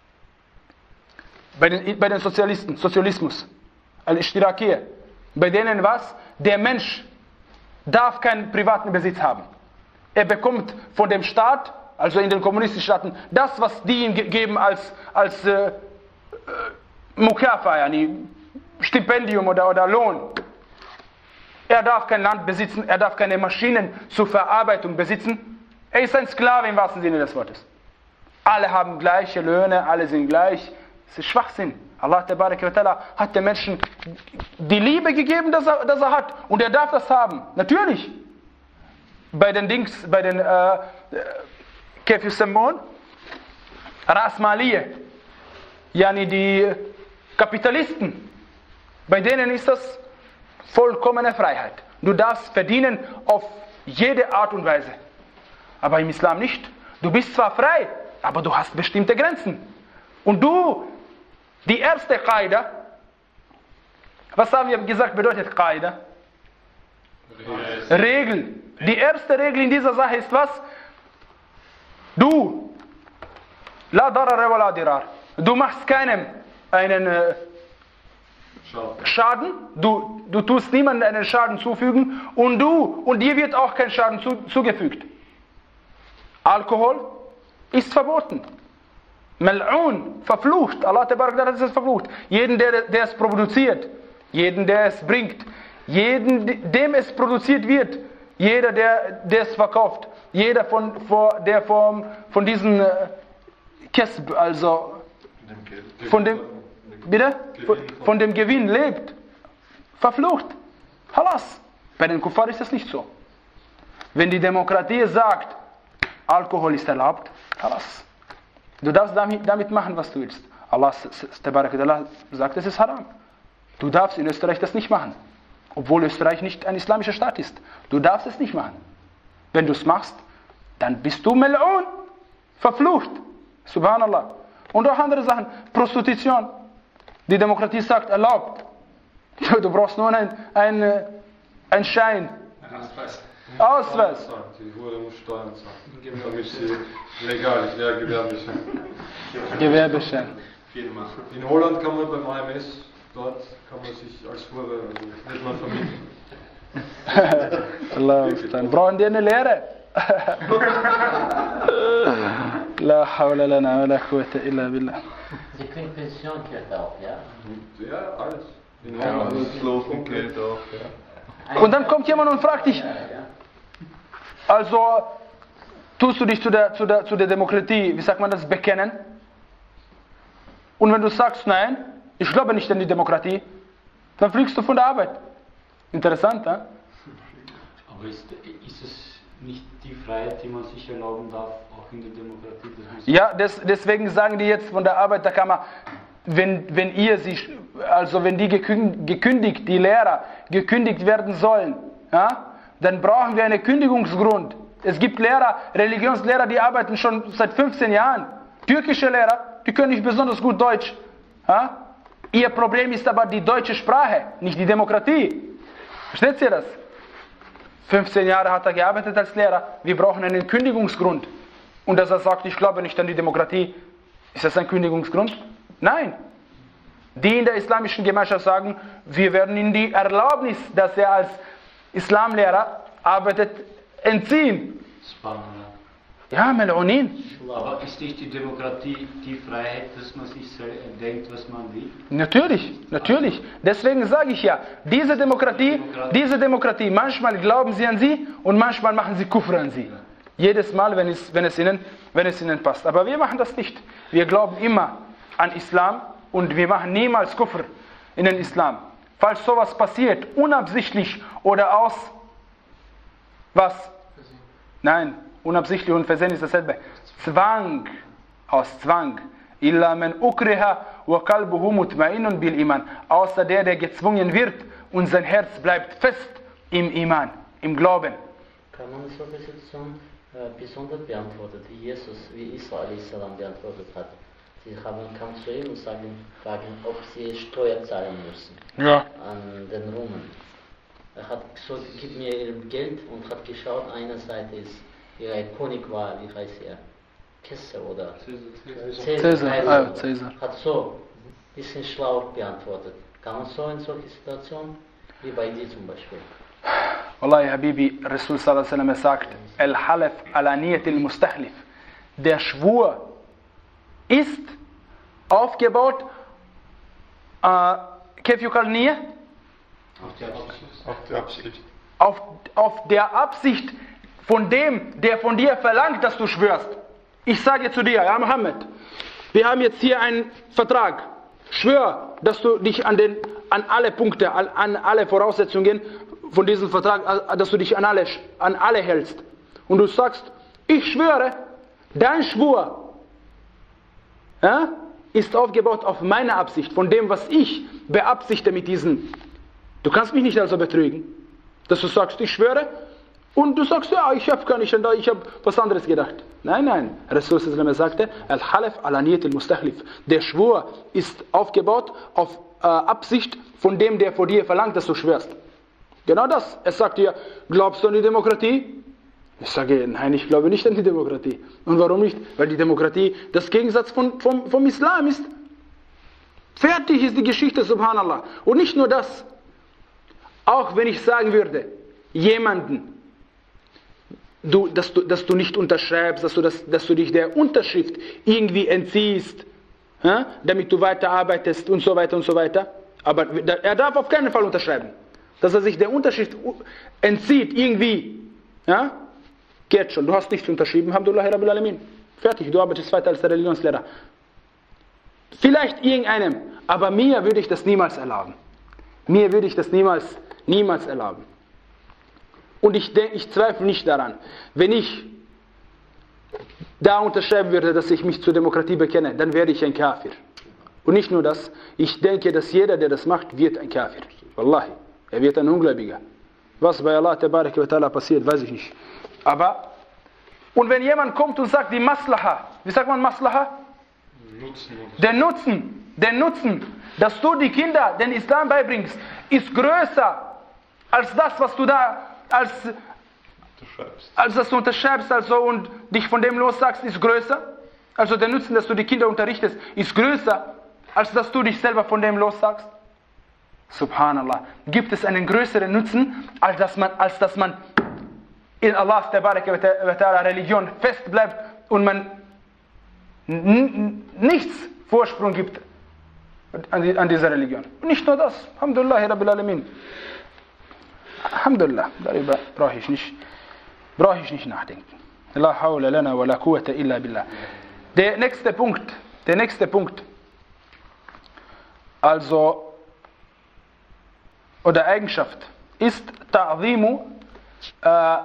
Bei den, bei den Sozialisten, Sozialismus, Al-Ishtirakiyya, bei denen was? Der Mensch darf keinen privaten Besitz haben. Er bekommt von dem Staat, also in den kommunistischen Staaten, das, was die ihm geben als, als äh, äh, Mukafa, yani Stipendium oder, oder Lohn. Er darf kein Land besitzen, er darf keine Maschinen zur Verarbeitung besitzen. Er ist ein Sklave im wahrsten Sinne des Wortes. Alle haben gleiche Löhne, alle sind gleich. Das ist Schwachsinn. Allah Ta'ala hat den Menschen die Liebe gegeben, dass er, dass er hat. Und er darf das haben. Natürlich. Bei den Dings, bei den äh, Kef Yusammun, Rasmaliye, yani die Kapitalisten, bei denen ist das vollkommene Freiheit. Du darfst verdienen auf jede Art und Weise. Aber im Islam nicht. Du bist zwar frei, aber du hast bestimmte Grenzen. Und du, die erste Qaida, was haben wir gesagt, bedeutet Qaida? Regel. Die erste Regel in dieser Sache ist was? Du, la darar wa la dirar. Du machst keinem einen äh, Schaden, du, du tust niemandem einen Schaden zufügen und du, und dir wird auch kein Schaden zu, zugefügt. Alkohol ist verboten. Mal'un, verflucht. Allah hat es verflucht. Jeden, der, der es produziert, jeden, der es bringt, jeden, dem es produziert wird, jeder, der, der es verkauft, jeder, von, von, der von, von diesen äh, Kesb, also von dem, bitte? Von, von dem Gewinn lebt, verflucht. Halas. Bei den Kuffar ist das nicht so. Wenn die Demokratie sagt, Alkohol ist erlaubt, halas. Du darfst damit, damit machen, was du willst. Allah sagt, es ist haram. Du darfst in Österreich das nicht machen. Obwohl Österreich nicht ein islamischer Staat ist. Du darfst es nicht machen. Wenn du es machst, dann bist du Mel'un. Verflucht. Subhanallah. Und auch andere Sachen. Prostitution. Die Demokratie sagt, erlaubt. Du brauchst nur einen, einen, einen Schein. Ausweis. Ausweis. Die Hure muss Steuern zahlen. Damit sie legal ist, ja, Gewerbeschein. Gewerbeschein. In Holland kann man beim A M S, dort kann man sich als Hure, also wird man vermieten. Allah, dann brauchen die eine Lehre. La hawla lana wa la quwwata illa billah. Sie kriegen Pensiongeld auch, ja? Ja, alles. In Ja, Holland. das Losengeld auch, ja. Und dann kommt jemand und fragt dich, also tust du dich zu der, zu der, zu der Demokratie, wie sagt man das, bekennen. Und wenn du sagst, nein, ich glaube nicht an die Demokratie, dann fliegst du von der Arbeit. Interessant, ja? Aber ist, ist es nicht die Freiheit, die man sich erlauben darf, auch in der Demokratie? Dass Ja, des, deswegen sagen die jetzt von der Arbeiterkammer, wenn, wenn ihr sich, also wenn die gekündigt, die Lehrer gekündigt werden sollen, ja, dann brauchen wir einen Kündigungsgrund. Es gibt Lehrer, Religionslehrer, die arbeiten schon seit fünfzehn Jahren. Türkische Lehrer, die können nicht besonders gut Deutsch. Ja? Ihr Problem ist aber die deutsche Sprache, nicht die Demokratie. Versteht ihr das? fünfzehn Jahre hat er gearbeitet als Lehrer. Wir brauchen einen Kündigungsgrund. Und dass er sagt, ich glaube nicht an die Demokratie, ist das ein Kündigungsgrund? Nein. Die in der islamischen Gemeinschaft sagen, wir werden ihm die Erlaubnis, dass er als Islamlehrer arbeitet, entziehen. Ja, Melonin. Aber ist nicht die Demokratie die Freiheit, dass man sich denkt, was man will? Natürlich, natürlich. Deswegen sage ich ja, diese Demokratie, diese Demokratie, manchmal glauben sie an sie und manchmal machen sie Kufr an sie. Jedes Mal, wenn es, wenn es ihnen, wenn es ihnen passt. Aber wir machen das nicht. Wir glauben immer an Islam und wir machen niemals Kufr in den Islam. Falls sowas passiert, unabsichtlich oder aus was? Nein, unabsichtlich und Versehen ist dasselbe. Zwang, aus Zwang. Illa man ukriha wa qalbuhu mutma'innun bil iman. Außer der, der gezwungen wird und sein Herz bleibt fest im Iman, im Glauben. Kann man solche Situationen äh, besonders beantworten, wie Jesus, wie Isa a s. beantwortet hat? Sie haben, kamen zu ihm und sagen, fragen, ob sie Steuer zahlen müssen Ja. an den Römern. Er hat gesagt, gib mir ihr Geld und hat geschaut, eine Seite ist, ihr König war, wie heißt er? Kessel oder? Cäsar. Cäsar, ah, Cäsar. Hat so ein bisschen schlau beantwortet. Kann man so in solche Situationen, wie bei dir zum Beispiel? Wallahi, Habibi, Rasul sallallahu alaihi wasallam sagt, Al-Halaf ala niyat al-Mustahlif. Der Schwur ist aufgebaut, äh, كيف يقال نية? Auf die Absicht. Auf die Absicht. Auf, auf der Absicht von dem, der von dir verlangt, dass du schwörst. Ich sage zu dir, ja Mohammed, wir haben jetzt hier einen Vertrag. Schwör, dass du dich an, den, an alle Punkte, an, an alle Voraussetzungen von diesem Vertrag, dass du dich an alle, an alle hältst. Und du sagst, ich schwöre, dein Schwur ja, ist aufgebaut auf meine Absicht, von dem, was ich beabsichte mit diesem. Du kannst mich nicht also betrügen, dass du sagst, ich schwöre, und du sagst, ja, ich habe gar nicht, ich habe was anderes gedacht. Nein, nein, Rasul sagte, Al-Halaf ala niyat al-Mustahlif. Der Schwur ist aufgebaut auf äh, Absicht von dem, der vor dir verlangt, dass du schwörst. Genau das. Er sagt dir, glaubst du an die Demokratie? Ich sage, nein, ich glaube nicht an die Demokratie. Und warum nicht? Weil die Demokratie das Gegensatz von, vom, vom Islam ist. Fertig ist die Geschichte, subhanallah. Und nicht nur das. Auch wenn ich sagen würde, jemanden, du, dass, du, dass du nicht unterschreibst, dass du, das, dass du dich der Unterschrift irgendwie entziehst, ja, damit du weiterarbeitest und so weiter und so weiter. Aber er darf auf keinen Fall unterschreiben. Dass er sich der Unterschrift entzieht, irgendwie, ja, geht schon. Du hast nichts unterschrieben, Alhamdulillah Rabbil Alamin. Fertig, du arbeitest weiter als der Religionslehrer. Vielleicht irgendeinem, aber mir würde ich das niemals erlauben. Mir würde ich das niemals, niemals erlauben. Und ich, denk, ich zweifle nicht daran, wenn ich da unterschreiben würde, dass ich mich zur Demokratie bekenne, dann werde ich ein Kafir. Und nicht nur das, ich denke, dass jeder, der das macht, wird ein Kafir. Wallahi, er wird ein Ungläubiger. Was bei Allah Tabarak wa Ta'ala passiert, weiß ich nicht. Aber, und wenn jemand kommt und sagt, die Maslaha, wie sagt man Maslaha? Nutzen. Der Nutzen, der Nutzen, dass du die Kinder den Islam beibringst, ist größer als das, was du da als, als das du unterschreibst also und dich von dem lossagst, ist größer. Also der Nutzen, dass du die Kinder unterrichtest, ist größer, als dass du dich selber von dem lossagst. Subhanallah. Gibt es einen größeren Nutzen, als dass man, als dass man in Allahs Tabaraka wa Ta'ala Religion fest bleibt und man nichts Vorsprung gibt an, die, an dieser Religion. Und nicht nur das. Alhamdulillah Rabbil Alamin. Alhamdulillah. Darüber brauche ich nicht, brauche ich nicht nachdenken. La hawla lana wa la quwwata illa billah. Der nächste Punkt, der nächste Punkt, also, oder Eigenschaft, ist Ta'zimu äh,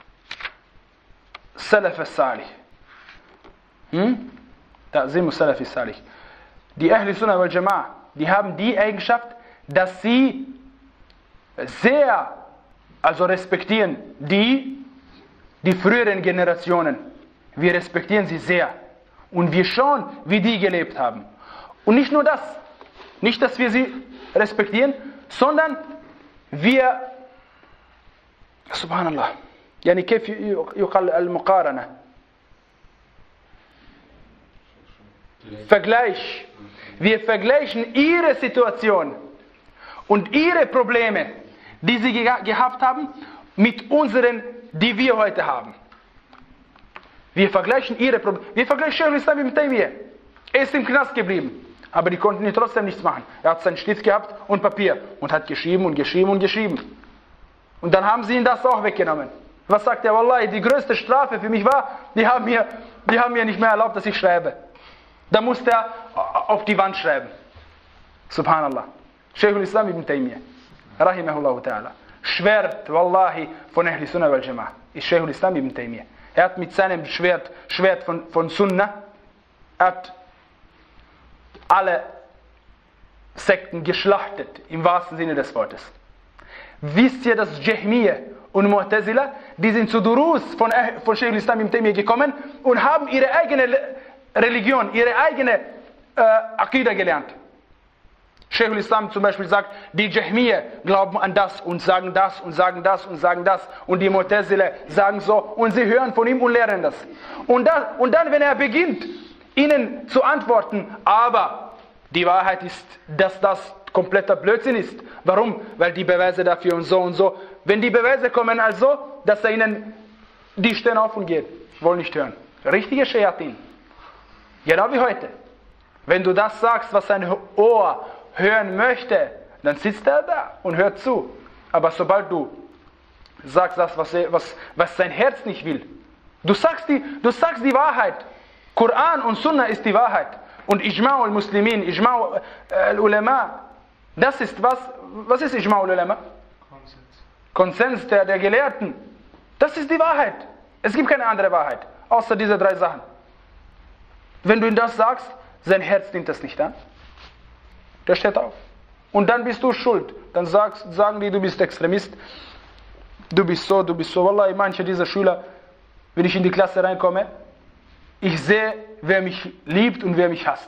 Salaf al-Salih. Hm? Ta'zimu Salaf al-Salih. Die Ahli Sunnah wal Jama'ah, die haben die Eigenschaft, dass sie sehr, also respektieren die, die früheren Generationen. Wir respektieren sie sehr. Und wir schauen, wie die gelebt haben. Und nicht nur das, nicht, dass wir sie respektieren, sondern wir, subhanallah, yani كيف يقال المقارنة, Vergleich. Wir vergleichen ihre Situation und ihre Probleme, die sie ge- gehabt haben, mit unseren, die wir heute haben. Wir vergleichen ihre Probleme. Wir vergleichen Sheikh al-Islam ibn Taymiyyah. Er ist im Knast geblieben, aber die konnten ihn trotzdem nichts machen. Er hat seinen Stift gehabt und Papier und hat geschrieben und geschrieben und geschrieben. Und dann haben sie ihn das auch weggenommen. Was sagt er? Wallahi, die größte Strafe für mich war, die haben mir, die haben mir nicht mehr erlaubt, dass ich schreibe. Da musste er auf die Wand schreiben. Subhanallah. Sheikh al-Islam ibn Taymiyyah, rahimahullah ta'ala. Schwert, wallahi, von Ahli Sunnah wal Jama'ah ist Sheikh al-Islam ibn Taymiyyah. Er hat mit seinem Schwert, Schwert von, von Sunnah, hat alle Sekten geschlachtet, im wahrsten Sinne des Wortes. Wisst ihr, dass Jahmiyyah und Mu'tazila, die sind zu Durus von, von Sheikh al-Islam ibn Taymiyyah gekommen und haben ihre eigene Religion, ihre eigene äh, Aqidah gelernt. Sheikh al-Islam zum Beispiel sagt, die Jahmiyyah glauben an das und sagen das und sagen das und sagen das und die Mu'tazila sagen so und sie hören von ihm und lernen das. Und, das, und dann, wenn er beginnt, ihnen zu antworten, aber die Wahrheit ist, dass das kompletter Blödsinn ist. Warum? Weil die Beweise dafür und so und so. Wenn die Beweise kommen also, dass er ihnen, die stehen auf und gehen, wollen nicht hören. Richtige Shayatin. Genau wie heute. Wenn du das sagst, was sein Ohr hören möchte, dann sitzt er da und hört zu. Aber sobald du sagst das, was, was, was sein Herz nicht will, du sagst, die, du sagst die Wahrheit. Koran und Sunnah ist die Wahrheit. Und Ijma' al-Muslimin, Ijma' al-Ulama, das ist was? Was ist Ijma' al-Ulama? Konsens. Konsens der, der Gelehrten. Das ist die Wahrheit. Es gibt keine andere Wahrheit, außer diese drei Sachen. Wenn du ihm das sagst, sein Herz nimmt das nicht an. Der steht auf. Und dann bist du schuld. Dann sagst, sagen die, du bist Extremist. Du bist so, du bist so. Wallahi, manche dieser Schüler, wenn ich in die Klasse reinkomme, ich sehe, wer mich liebt und wer mich hasst.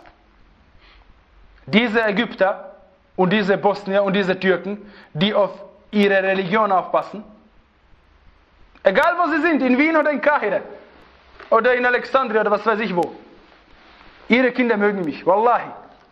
Diese Ägypter und diese Bosnier und diese Türken, die auf ihre Religion aufpassen, egal wo sie sind, in Wien oder in Kahire oder in Alexandria oder was weiß ich wo, ihre Kinder mögen mich, wallahi.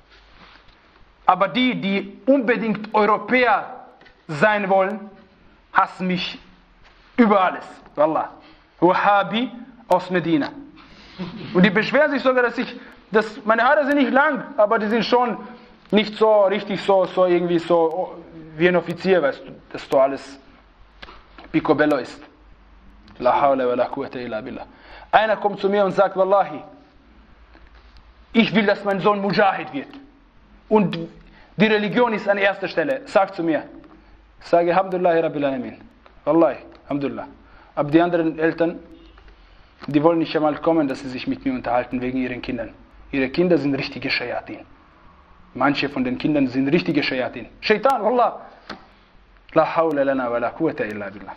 Aber die, die unbedingt Europäer sein wollen, hassen mich über alles. Wallah. Wahhabi aus Medina. Und die beschweren sich sogar, dass ich, dass meine Haare sind nicht lang, aber die sind schon nicht so richtig so, so irgendwie so wie ein Offizier, weißt du, dass so alles picobello ist. La hawla wa la quwwata illa billah. Einer kommt zu mir und sagt, Wallahi, ich will, dass mein Sohn Mujahid wird. Und die Religion ist an erster Stelle. Sag zu mir. Ich sage, Alhamdulillah, Rabbil Alamin. Wallahi, Alhamdulillah. Aber die anderen Eltern, die wollen nicht einmal kommen, dass sie sich mit mir unterhalten wegen ihren Kindern. Ihre Kinder sind richtige Shayatin. Manche von den Kindern sind richtige Shayatin. Shaitan, Wallah. La hawla lana wa la quwwata illa billah.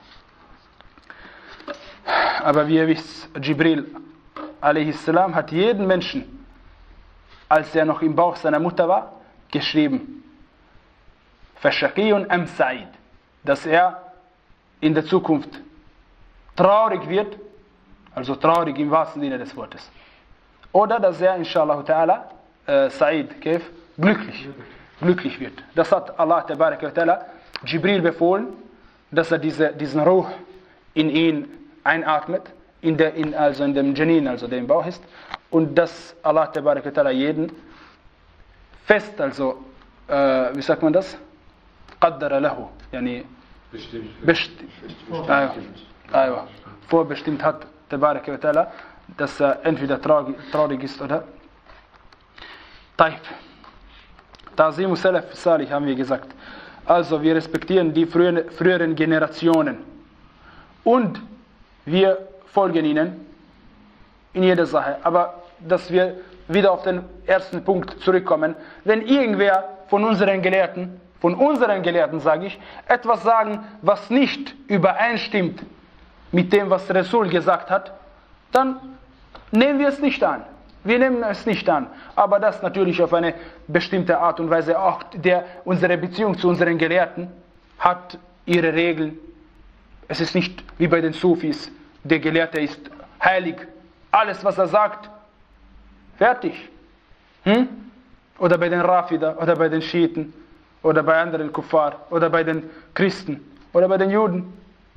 Aber wie ihr wisst, Jibril a.s. hat jeden Menschen, als er noch im Bauch seiner Mutter war, geschrieben, Fashaqiyun am Sa'id, dass er in der Zukunft traurig wird, also traurig im wahrsten Sinne des Wortes. Oder dass er, inshallah ta'ala, äh, Sa'id, Kef, glücklich, glücklich wird. Das hat Allah tabaraka wa ta'ala Jibril befohlen, dass er diese, diesen Ruh in ihn einatmet, in der, in, also in dem Janin, also der im Bauch ist, und dass Allah tabaraka wa ta'ala jeden fest, also, äh, wie sagt man das? Qaddara lahu, yani bestimmt, bestimmt, bestimmt. Ah, ja. Ah, ja. vorbestimmt hat, tabaraka wa ta'ala, dass er entweder traurig ist oder Taib. Ta'zimu Salaf Salih haben wir gesagt. Also wir respektieren die früheren, früheren Generationen und wir folgen ihnen in jeder Sache. Aber dass wir wieder auf den ersten Punkt zurückkommen, wenn irgendwer von unseren Gelehrten, von unseren Gelehrten sage ich, etwas sagen, was nicht übereinstimmt mit dem, was Rasul gesagt hat, dann nehmen wir es nicht an. Wir nehmen es nicht an. Aber das natürlich auf eine bestimmte Art und Weise. Auch der, unsere Beziehung zu unseren Gelehrten hat ihre Regeln. Es ist nicht wie bei den Sufis. Der Gelehrte ist heilig. Alles, was er sagt, fertig. Hm? Oder bei den Rafida, oder bei den Schiiten, oder bei anderen Kuffar, oder bei den Christen, oder bei den Juden.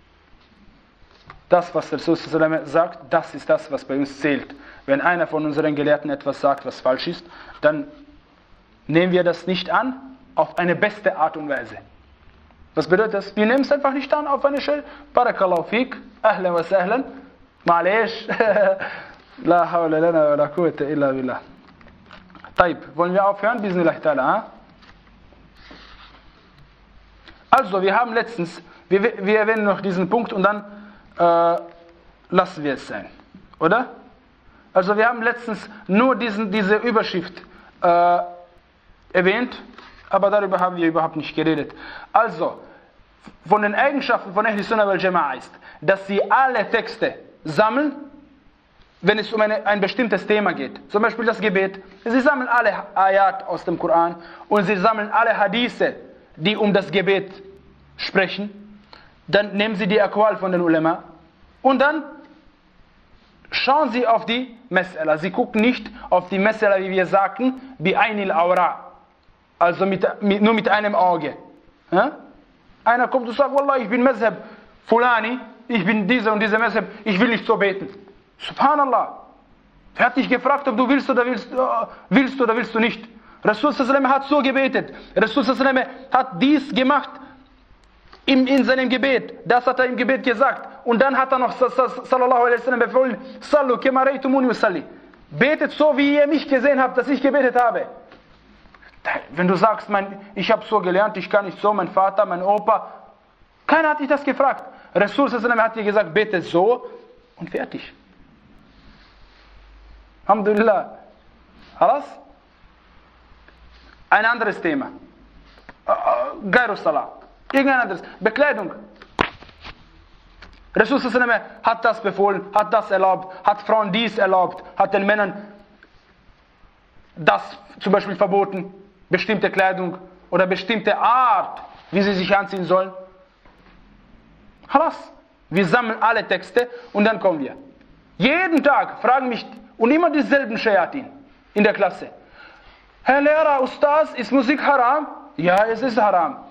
Das, was der Rasul sagt, das ist das, was bei uns zählt. Wenn einer von unseren Gelehrten etwas sagt, was falsch ist, dann nehmen wir das nicht an auf eine beste Art und Weise. Was bedeutet das? Wir nehmen es einfach nicht an auf eine schöne Barakallahu fik, ahlan wa sahlan, ma'alesh, la hawla lana wa la quwwata illa billah. Taib, wollen wir aufhören? Bismillah ta'ala. Also, wir haben letztens, wir, wir erwähnen noch diesen Punkt und dann äh, lassen wir es sein. Oder? Also wir haben letztens nur diesen, diese Überschrift äh, erwähnt, aber darüber haben wir überhaupt nicht geredet. Also, von den Eigenschaften von Ahl Sunnah wal Jama'a ist, dass sie alle Texte sammeln, wenn es um eine, ein bestimmtes Thema geht. Zum Beispiel das Gebet. Sie sammeln alle Ayat aus dem Koran und sie sammeln alle Hadithe, die um das Gebet sprechen. Dann nehmen sie die Aqwal von den Ulema und dann schauen Sie auf die Mas'ala. Sie gucken nicht auf die Mas'ala, wie wir sagten, bi Ainil Awra. Also mit, mit, nur mit einem Auge. Ja? Einer kommt und sagt, Wallah, ich bin Mazhab Fulani, ich bin dieser und dieser Mazhab, ich will nicht so beten. Subhanallah. Er hat dich gefragt, ob du willst oder willst, willst oder willst du nicht. Rasul sallallahu alaihi wasallam hat so gebetet. Rasul sallallahu alaihi wasallam hat dies gemacht in, in seinem Gebet. Das hat er im Gebet gesagt. Und dann hat er noch sallallahu alaihi wasallam befohlen, Sallu kama ra'aytumuni usalli. Betet so, wie ihr mich gesehen habt, dass ich gebetet habe. Wenn du sagst, mein, ich habe so gelernt, ich kann nicht so, mein Vater, mein Opa, keiner hat dich das gefragt. Rasul sallallahu alaihi wasallam hat dir gesagt, bete so und fertig. Alhamdulillah. Alles? Ein anderes Thema. Gairu Salah. Irgendein anderes. Bekleidung. Rasul sallallahu alaihi wasallam hat das befohlen, hat das erlaubt, hat Frauen dies erlaubt, hat den Männern das zum Beispiel verboten, bestimmte Kleidung oder bestimmte Art, wie sie sich anziehen sollen. Halas. Wir sammeln alle Texte und dann kommen wir. Jeden Tag fragen mich und immer dieselben Shayatin in der Klasse. Herr Lehrer, Ustaz, ist Musik haram? Ja, es ist haram.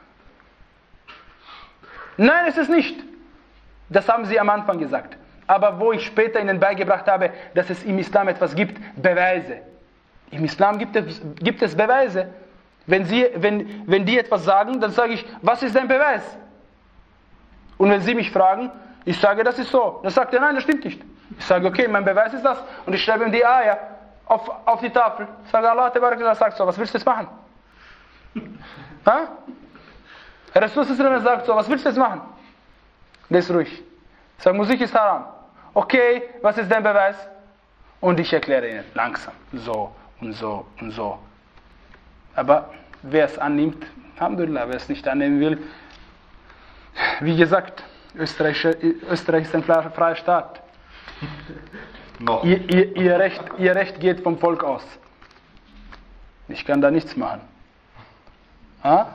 Nein, es ist nicht. Das haben sie am Anfang gesagt. Aber wo ich später ihnen beigebracht habe, dass es im Islam etwas gibt, Beweise. Im Islam gibt es, gibt es Beweise. Wenn, sie, wenn, wenn die etwas sagen, dann sage ich, was ist dein Beweis? Und wenn sie mich fragen, ich sage, das ist so. Dann sagt er, nein, das stimmt nicht. Ich sage, okay, mein Beweis ist das. Und ich schreibe ihm die Ayah auf, auf die Tafel. Ich sage, Allah Tabarak sagt so, was willst du jetzt machen? Ha? Rasul sagt so, was willst du jetzt machen? Das ist ruhig. Ich sage, Musik ist haram. Okay, was ist dein Beweis? Und ich erkläre ihnen langsam, so und so und so. Aber wer es annimmt, Alhamdulillah, wer es nicht annehmen will, wie gesagt, Österreich, Österreich ist ein freier Staat. Noch. Ihr, ihr, ihr, Recht, ihr Recht geht vom Volk aus. Ich kann da nichts machen. Ha?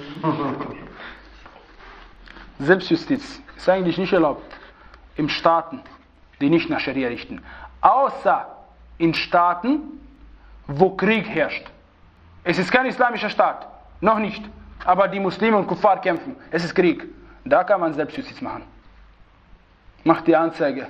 Selbstjustiz ist eigentlich nicht erlaubt in Staaten, die nicht nach Scharia richten. Außer in Staaten, wo Krieg herrscht. Es ist kein islamischer Staat, noch nicht. Aber die Muslime und Kuffar kämpfen. Es ist Krieg. Da kann man Selbstjustiz machen. Macht die Anzeige.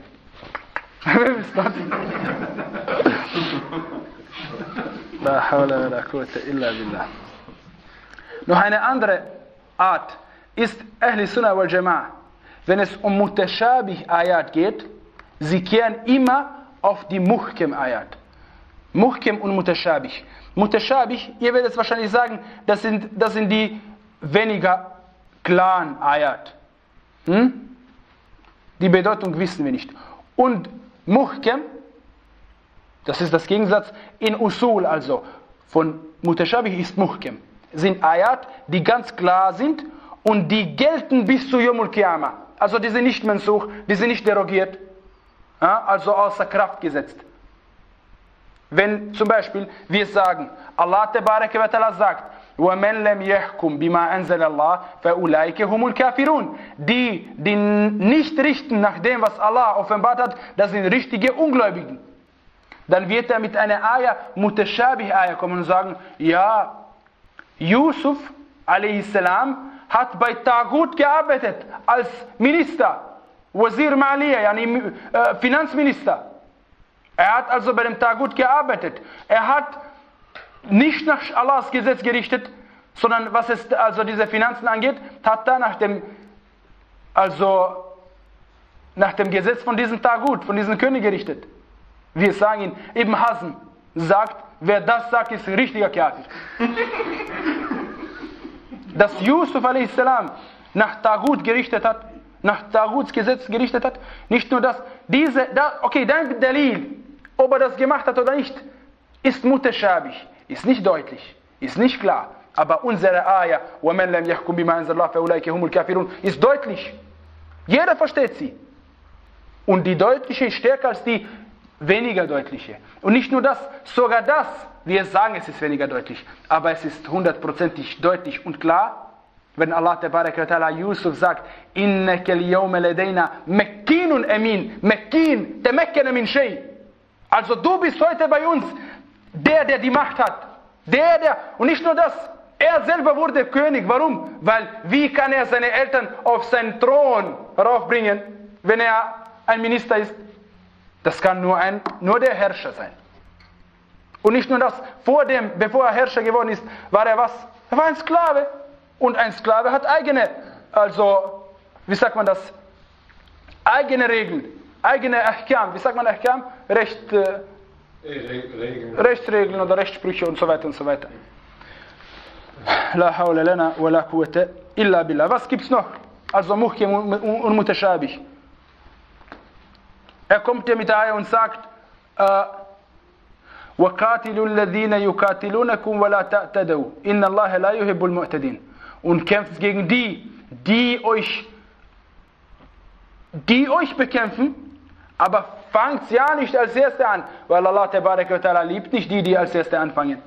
La hawla wa la quwwata illa billah. Noch eine andere Art ist Ahl Sunnah wal Jama'a. Wenn es um Mutashabih Ayat geht, sie kehren immer auf die Muhkem-Ayat. Muhkem und Mutashabih. Mutashabih, ihr werdet es wahrscheinlich sagen, das sind, das sind die weniger klaren Ayat. Hm? Die Bedeutung wissen wir nicht. Und Muhkem, das ist das Gegensatz in Usul, also von Mutashabih ist Muhkem. Sind Ayat, die ganz klar sind und die gelten bis zu Yomul Qiyamah. Also die sind nicht mensuch, die sind nicht derogiert, ja, also außer Kraft gesetzt. Wenn zum Beispiel wir sagen, Allah Tabaraka wa Ta'ala sagt, وَمَنْ لَمْ يَحْكُمْ بِمَا أَنزَلَ اللَّهُ فَأُولَٰئِكَ هُمُ الْكَافِرُونَ. Die, die nicht richten nach dem, was Allah offenbart hat, das sind richtige Ungläubigen. Dann wird er mit einer Ayah, Mutashabih-Ayah kommen und sagen, ja, Yusuf a.s. hat bei Tagut gearbeitet als Minister, Wazir Maliya, yani äh, Finanzminister. Er hat also bei dem Tagut gearbeitet. Er hat nicht nach Allahs Gesetz gerichtet, sondern was es also diese Finanzen angeht, hat er nach dem, also nach dem Gesetz von diesem Tagut, von diesem König gerichtet. Wir sagen ihn, Ibn Hazm sagt, wer das sagt, ist ein richtiger Kafir. Dass Yusuf a s. nach Tagut gerichtet hat, nach Taguts Gesetz gerichtet hat, nicht nur das, diese, da, okay, dein Dalil, ob er das gemacht hat oder nicht, ist mutashabih, ist nicht deutlich, ist nicht klar. Aber unsere Ayah, وَمَنْ لَمْ يَحْكُمْ بِمَا أَنزَلَ اللَّهُ فَأُولَٰئِكَ هُمُ الْكَافِرُونَ, ist deutlich. Jeder versteht sie. Und die deutliche ist stärker als die weniger deutliche. Und nicht nur das, sogar das, wir sagen, es ist weniger deutlich, aber es ist hundertprozentig deutlich und klar, wenn Allah Tabaraka wa Ta'ala Yusuf sagt, إِنَّكَ الْيَوْمَ لَدَيْنَا مَكِّينٌ أَمِينٌ. Mekkin, der Mekkene min Shay. Also du bist heute bei uns, der, der die Macht hat. Der, der, und nicht nur das, er selber wurde König. Warum? Weil, wie kann er seine Eltern auf seinen Thron raufbringen, wenn er ein Minister ist? Das kann nur, ein, nur der Herrscher sein. Und nicht nur das, vor dem, bevor er Herrscher geworden ist, war er was? Er war ein Sklave. Und ein Sklave hat eigene, also, wie sagt man das? Eigene Regeln, eigene Ahkam. Wie sagt man Ahkam? Recht, äh, Regeln. Rechtsregeln oder Rechtssprüche und so weiter und so weiter. La hawla lana wa la quwwata illa billah. Was gibt's noch? Also Muhkem und Mutashabih. Er kommt ja mit der Ayah und sagt, äh, وَقَاتِلُوا الَّذِينَ يُقَاتِلُونَكُمْ وَلَا تَعْتَدُوا إِنَّ اللَّهَ لَا يُحِبُّ الْمُعْتَدِينَ. Und kämpft gegen die, die euch, die euch bekämpfen, aber fangt ja nicht als Erste an, weil Allah Tabaraka wa Ta'ala liebt nicht die, die als Erste anfangen.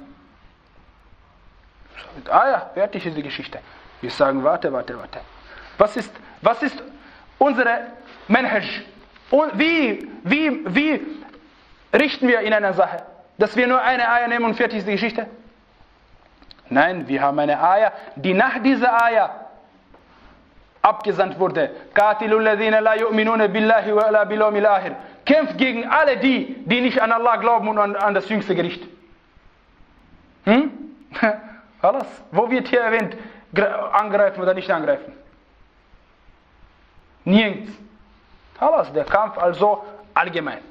Ah ja, fertig ist die Geschichte. Wir sagen, warte, warte, warte. Was ist, was ist unsere Manhaj? Und wie, wie, wie richten wir in einer Sache? Dass wir nur eine Ayah nehmen und fertig ist die Geschichte? Nein, wir haben eine Ayah, die nach dieser Ayah abgesandt wurde. Qatilul ladhina la yu'minuna billahi wa la bil yawmil akhir. Kämpft gegen alle die, die nicht an Allah glauben und an, an das jüngste Gericht. Hm? Alles. Wo wird hier erwähnt, angreifen oder nicht angreifen? Nirgends. Alles. Der Kampf also allgemein.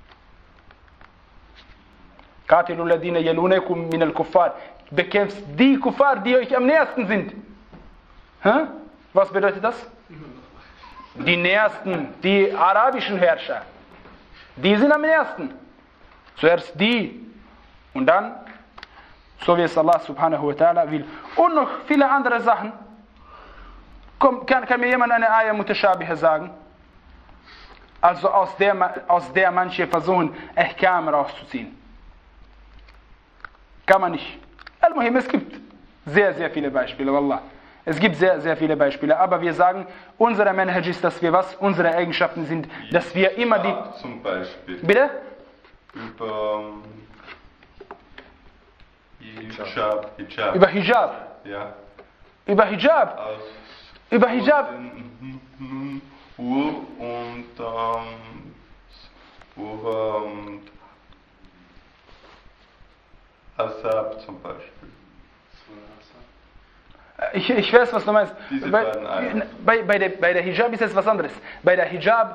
Qatilul ladhina yalunakum min al-kuffar. Bekämpft die Kuffar, die euch am nähersten sind. Hä? Was bedeutet das? Die nähersten, die arabischen Herrscher. Die sind am nähersten. Zuerst die und dann, so wie es Allah subhanahu wa ta'ala will. Und noch viele andere Sachen. Komm, kann, kann mir jemand eine Ayah Mutashabih sagen? Also aus der, aus der manche versuchen, Ahkam rauszuziehen. Kann man nicht. Al-Muhim, es gibt sehr, sehr viele Beispiele, Wallah. Es gibt sehr, sehr viele Beispiele. Aber wir sagen, unsere Manhaj ist, dass wir was? Unsere Eigenschaften sind, dass wir immer die... Ja, zum Beispiel. Bitte? Über Hijab. Hijab. Über Hijab. Ja. Über Hijab. Aus Über Hijab. Ur und ähm, Ur und Asab zum Beispiel. Ich, ich weiß, was du meinst. Diese Bei, beiden Ayat. bei, bei, der, bei der Hijab ist es was anderes. Bei der Hijab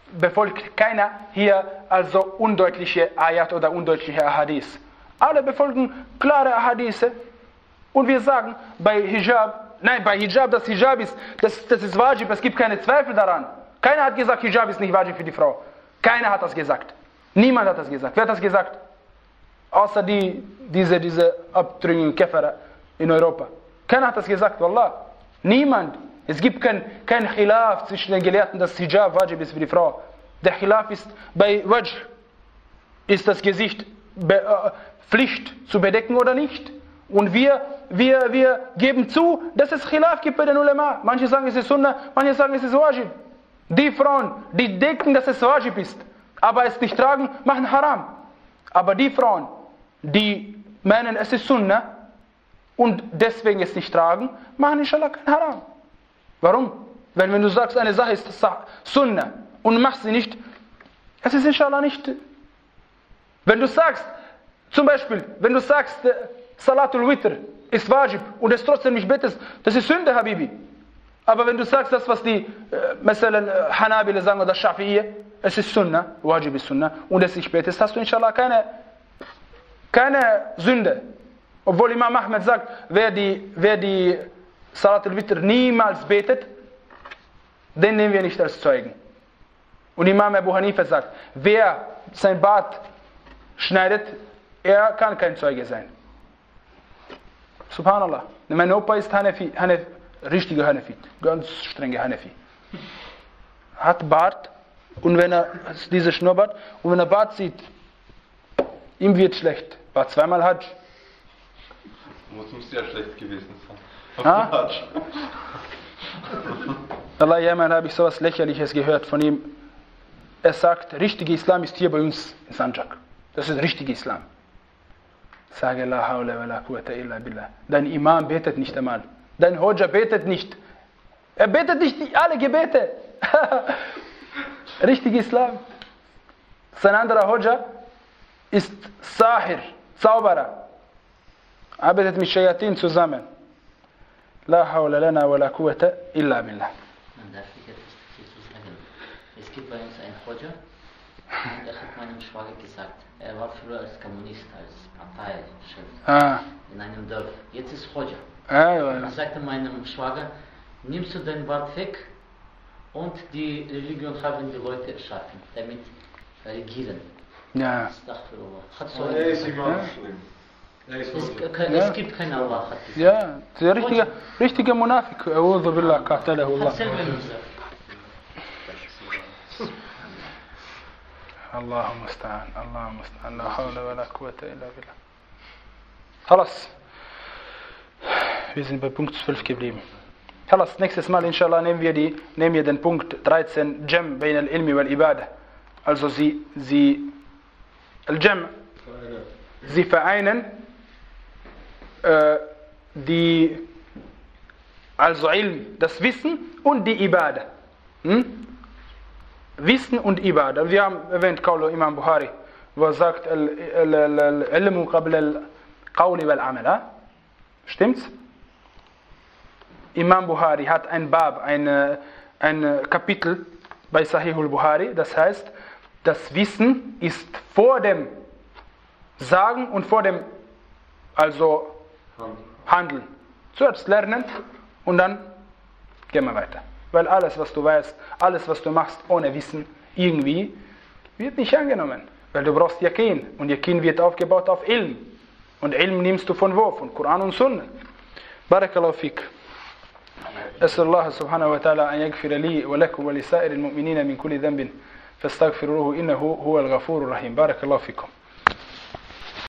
befolgt keiner hier also undeutliche Ayat oder undeutliche Ahadith. Alle befolgen klare Ahadithe und wir sagen bei Hijab, nein, bei Hijab, das Hijab ist, das, das ist wajib, es gibt keine Zweifel daran. Keiner hat gesagt, Hijab ist nicht wajib für die Frau. Keiner hat das gesagt. Niemand hat das gesagt. Wer hat das gesagt? Außer die, diese, diese abtrünnigen Käfer in Europa. Keiner hat das gesagt, Wallah. Niemand. Es gibt kein, kein Khilaf zwischen den Gelehrten, dass Hijab wajib ist für die Frau. Der Khilaf ist bei Wajh. Ist das Gesicht be, äh, Pflicht zu bedecken oder nicht? Und wir, wir, wir geben zu, dass es Khilaf gibt bei den Ulema. Manche sagen, es ist Sunnah, manche sagen, es ist Wajib. Die Frauen, die denken, dass es Wajib ist, aber es nicht tragen, machen Haram. Aber die Frauen, die meinen, es ist Sunnah und deswegen es nicht tragen, machen inshallah kein Haram. Warum? Weil wenn du sagst, eine Sache ist Sunnah und machst sie nicht, es ist inshallah nicht. Wenn du sagst, zum Beispiel, wenn du sagst, Salatul Witr ist Wajib und es trotzdem nicht betest, das ist Sünde, Habibi. Aber wenn du sagst, das was die äh, Mesela Hanabila sagen oder Shafi'iyya, es ist Sunnah, Wajib ist Sunnah und es nicht betest, hast du inshallah keine, keine Sünde. Obwohl Imam Ahmed sagt, wer die, wer die Salatul Witr niemals betet, den nehmen wir nicht als Zeugen. Und Imam Abu Hanifa sagt, wer sein Bart schneidet, er kann kein Zeuge sein. Subhanallah. Mein Opa ist Hanafi, Hanafi, richtiger Hanafi, ganz strenger Hanafi. Hat Bart und wenn er, diese Schnurrbart, und wenn er Bart sieht, ihm wird schlecht. War zweimal Hajj. Muss ihm sehr schlecht gewesen sein. Ah? Allah, einmal habe ich sowas Lächerliches gehört von ihm. Er sagt, richtiger Islam ist hier bei uns in Sanjak. Das ist richtiger Islam. Sage la hawla wa la quwwata illa billah. Dein Imam betet nicht einmal. Dein Hoja betet nicht. Er betet nicht alle Gebete. Richtig Islam. Sein anderer Hoja ist Sahir, Zauberer. Arbeitet mit Shayatin zusammen. La hawla lana wa la quwwata illa billah. Man darf ich etwas dazu sagen. Es gibt bei uns einen Hoja und er hat meinem Schwager gesagt, er war früher als Kommunist, als Parteichef Ah. in einem Dorf. Jetzt ist Hoja. Ah, ja, Und er sagte meinem Schwager, nimmst du dein Bart weg und die Religion haben die Leute erschaffen, damit regieren. ja. Astaghfirullah. Hat so Er ist gesagt. Imam Muslim. Er ist Es, Muslim. ke- es gibt keinen Allah, hat gesagt. Ja, der richtige, richtige Monafik. A'udhu billah, qatalahu Allah. Hat selber gesagt. Allahu musta'an, Allahu musta'an, la hawla wa la quwwata illa billah. Khalas. Wir sind bei Punkt zwölf geblieben. Khalas, nächstes Mal inshallah nehmen wir, die, nehmen wir den Punkt dreizehn, Jam bain al-ilmi wal-ibadah. Also sie, sie, al-Jam, sie vereinen äh, die, also Ilm, das Wissen und die Ibadah. Hm? Wissen und Ibadah. Wir haben erwähnt, Qawlu Imam Bukhari, wo er sagt, al-ilmu qabla al-qawli wal-amal. Stimmt's? Imam Bukhari hat ein Bab, ein, ein Kapitel bei Sahihul Bukhari, das heißt, das Wissen ist vor dem Sagen und vor dem also Handeln. Zuerst lernen und dann gehen wir weiter. Weil alles, was du weißt, alles, was du machst ohne Wissen, irgendwie, wird nicht angenommen. Weil du brauchst Yaqin. Und Yaqin wird aufgebaut auf Ilm. Und Ilm nimmst du von wo? Von Koran und Sunna. Barakallahu fik. أسأل الله سبحانه وتعالى أن يغفر لي ولكم ولسائر المؤمنين من كل ذنب فاستغفروه إنه هو الغفور الرحيم. بارك الله فيكم.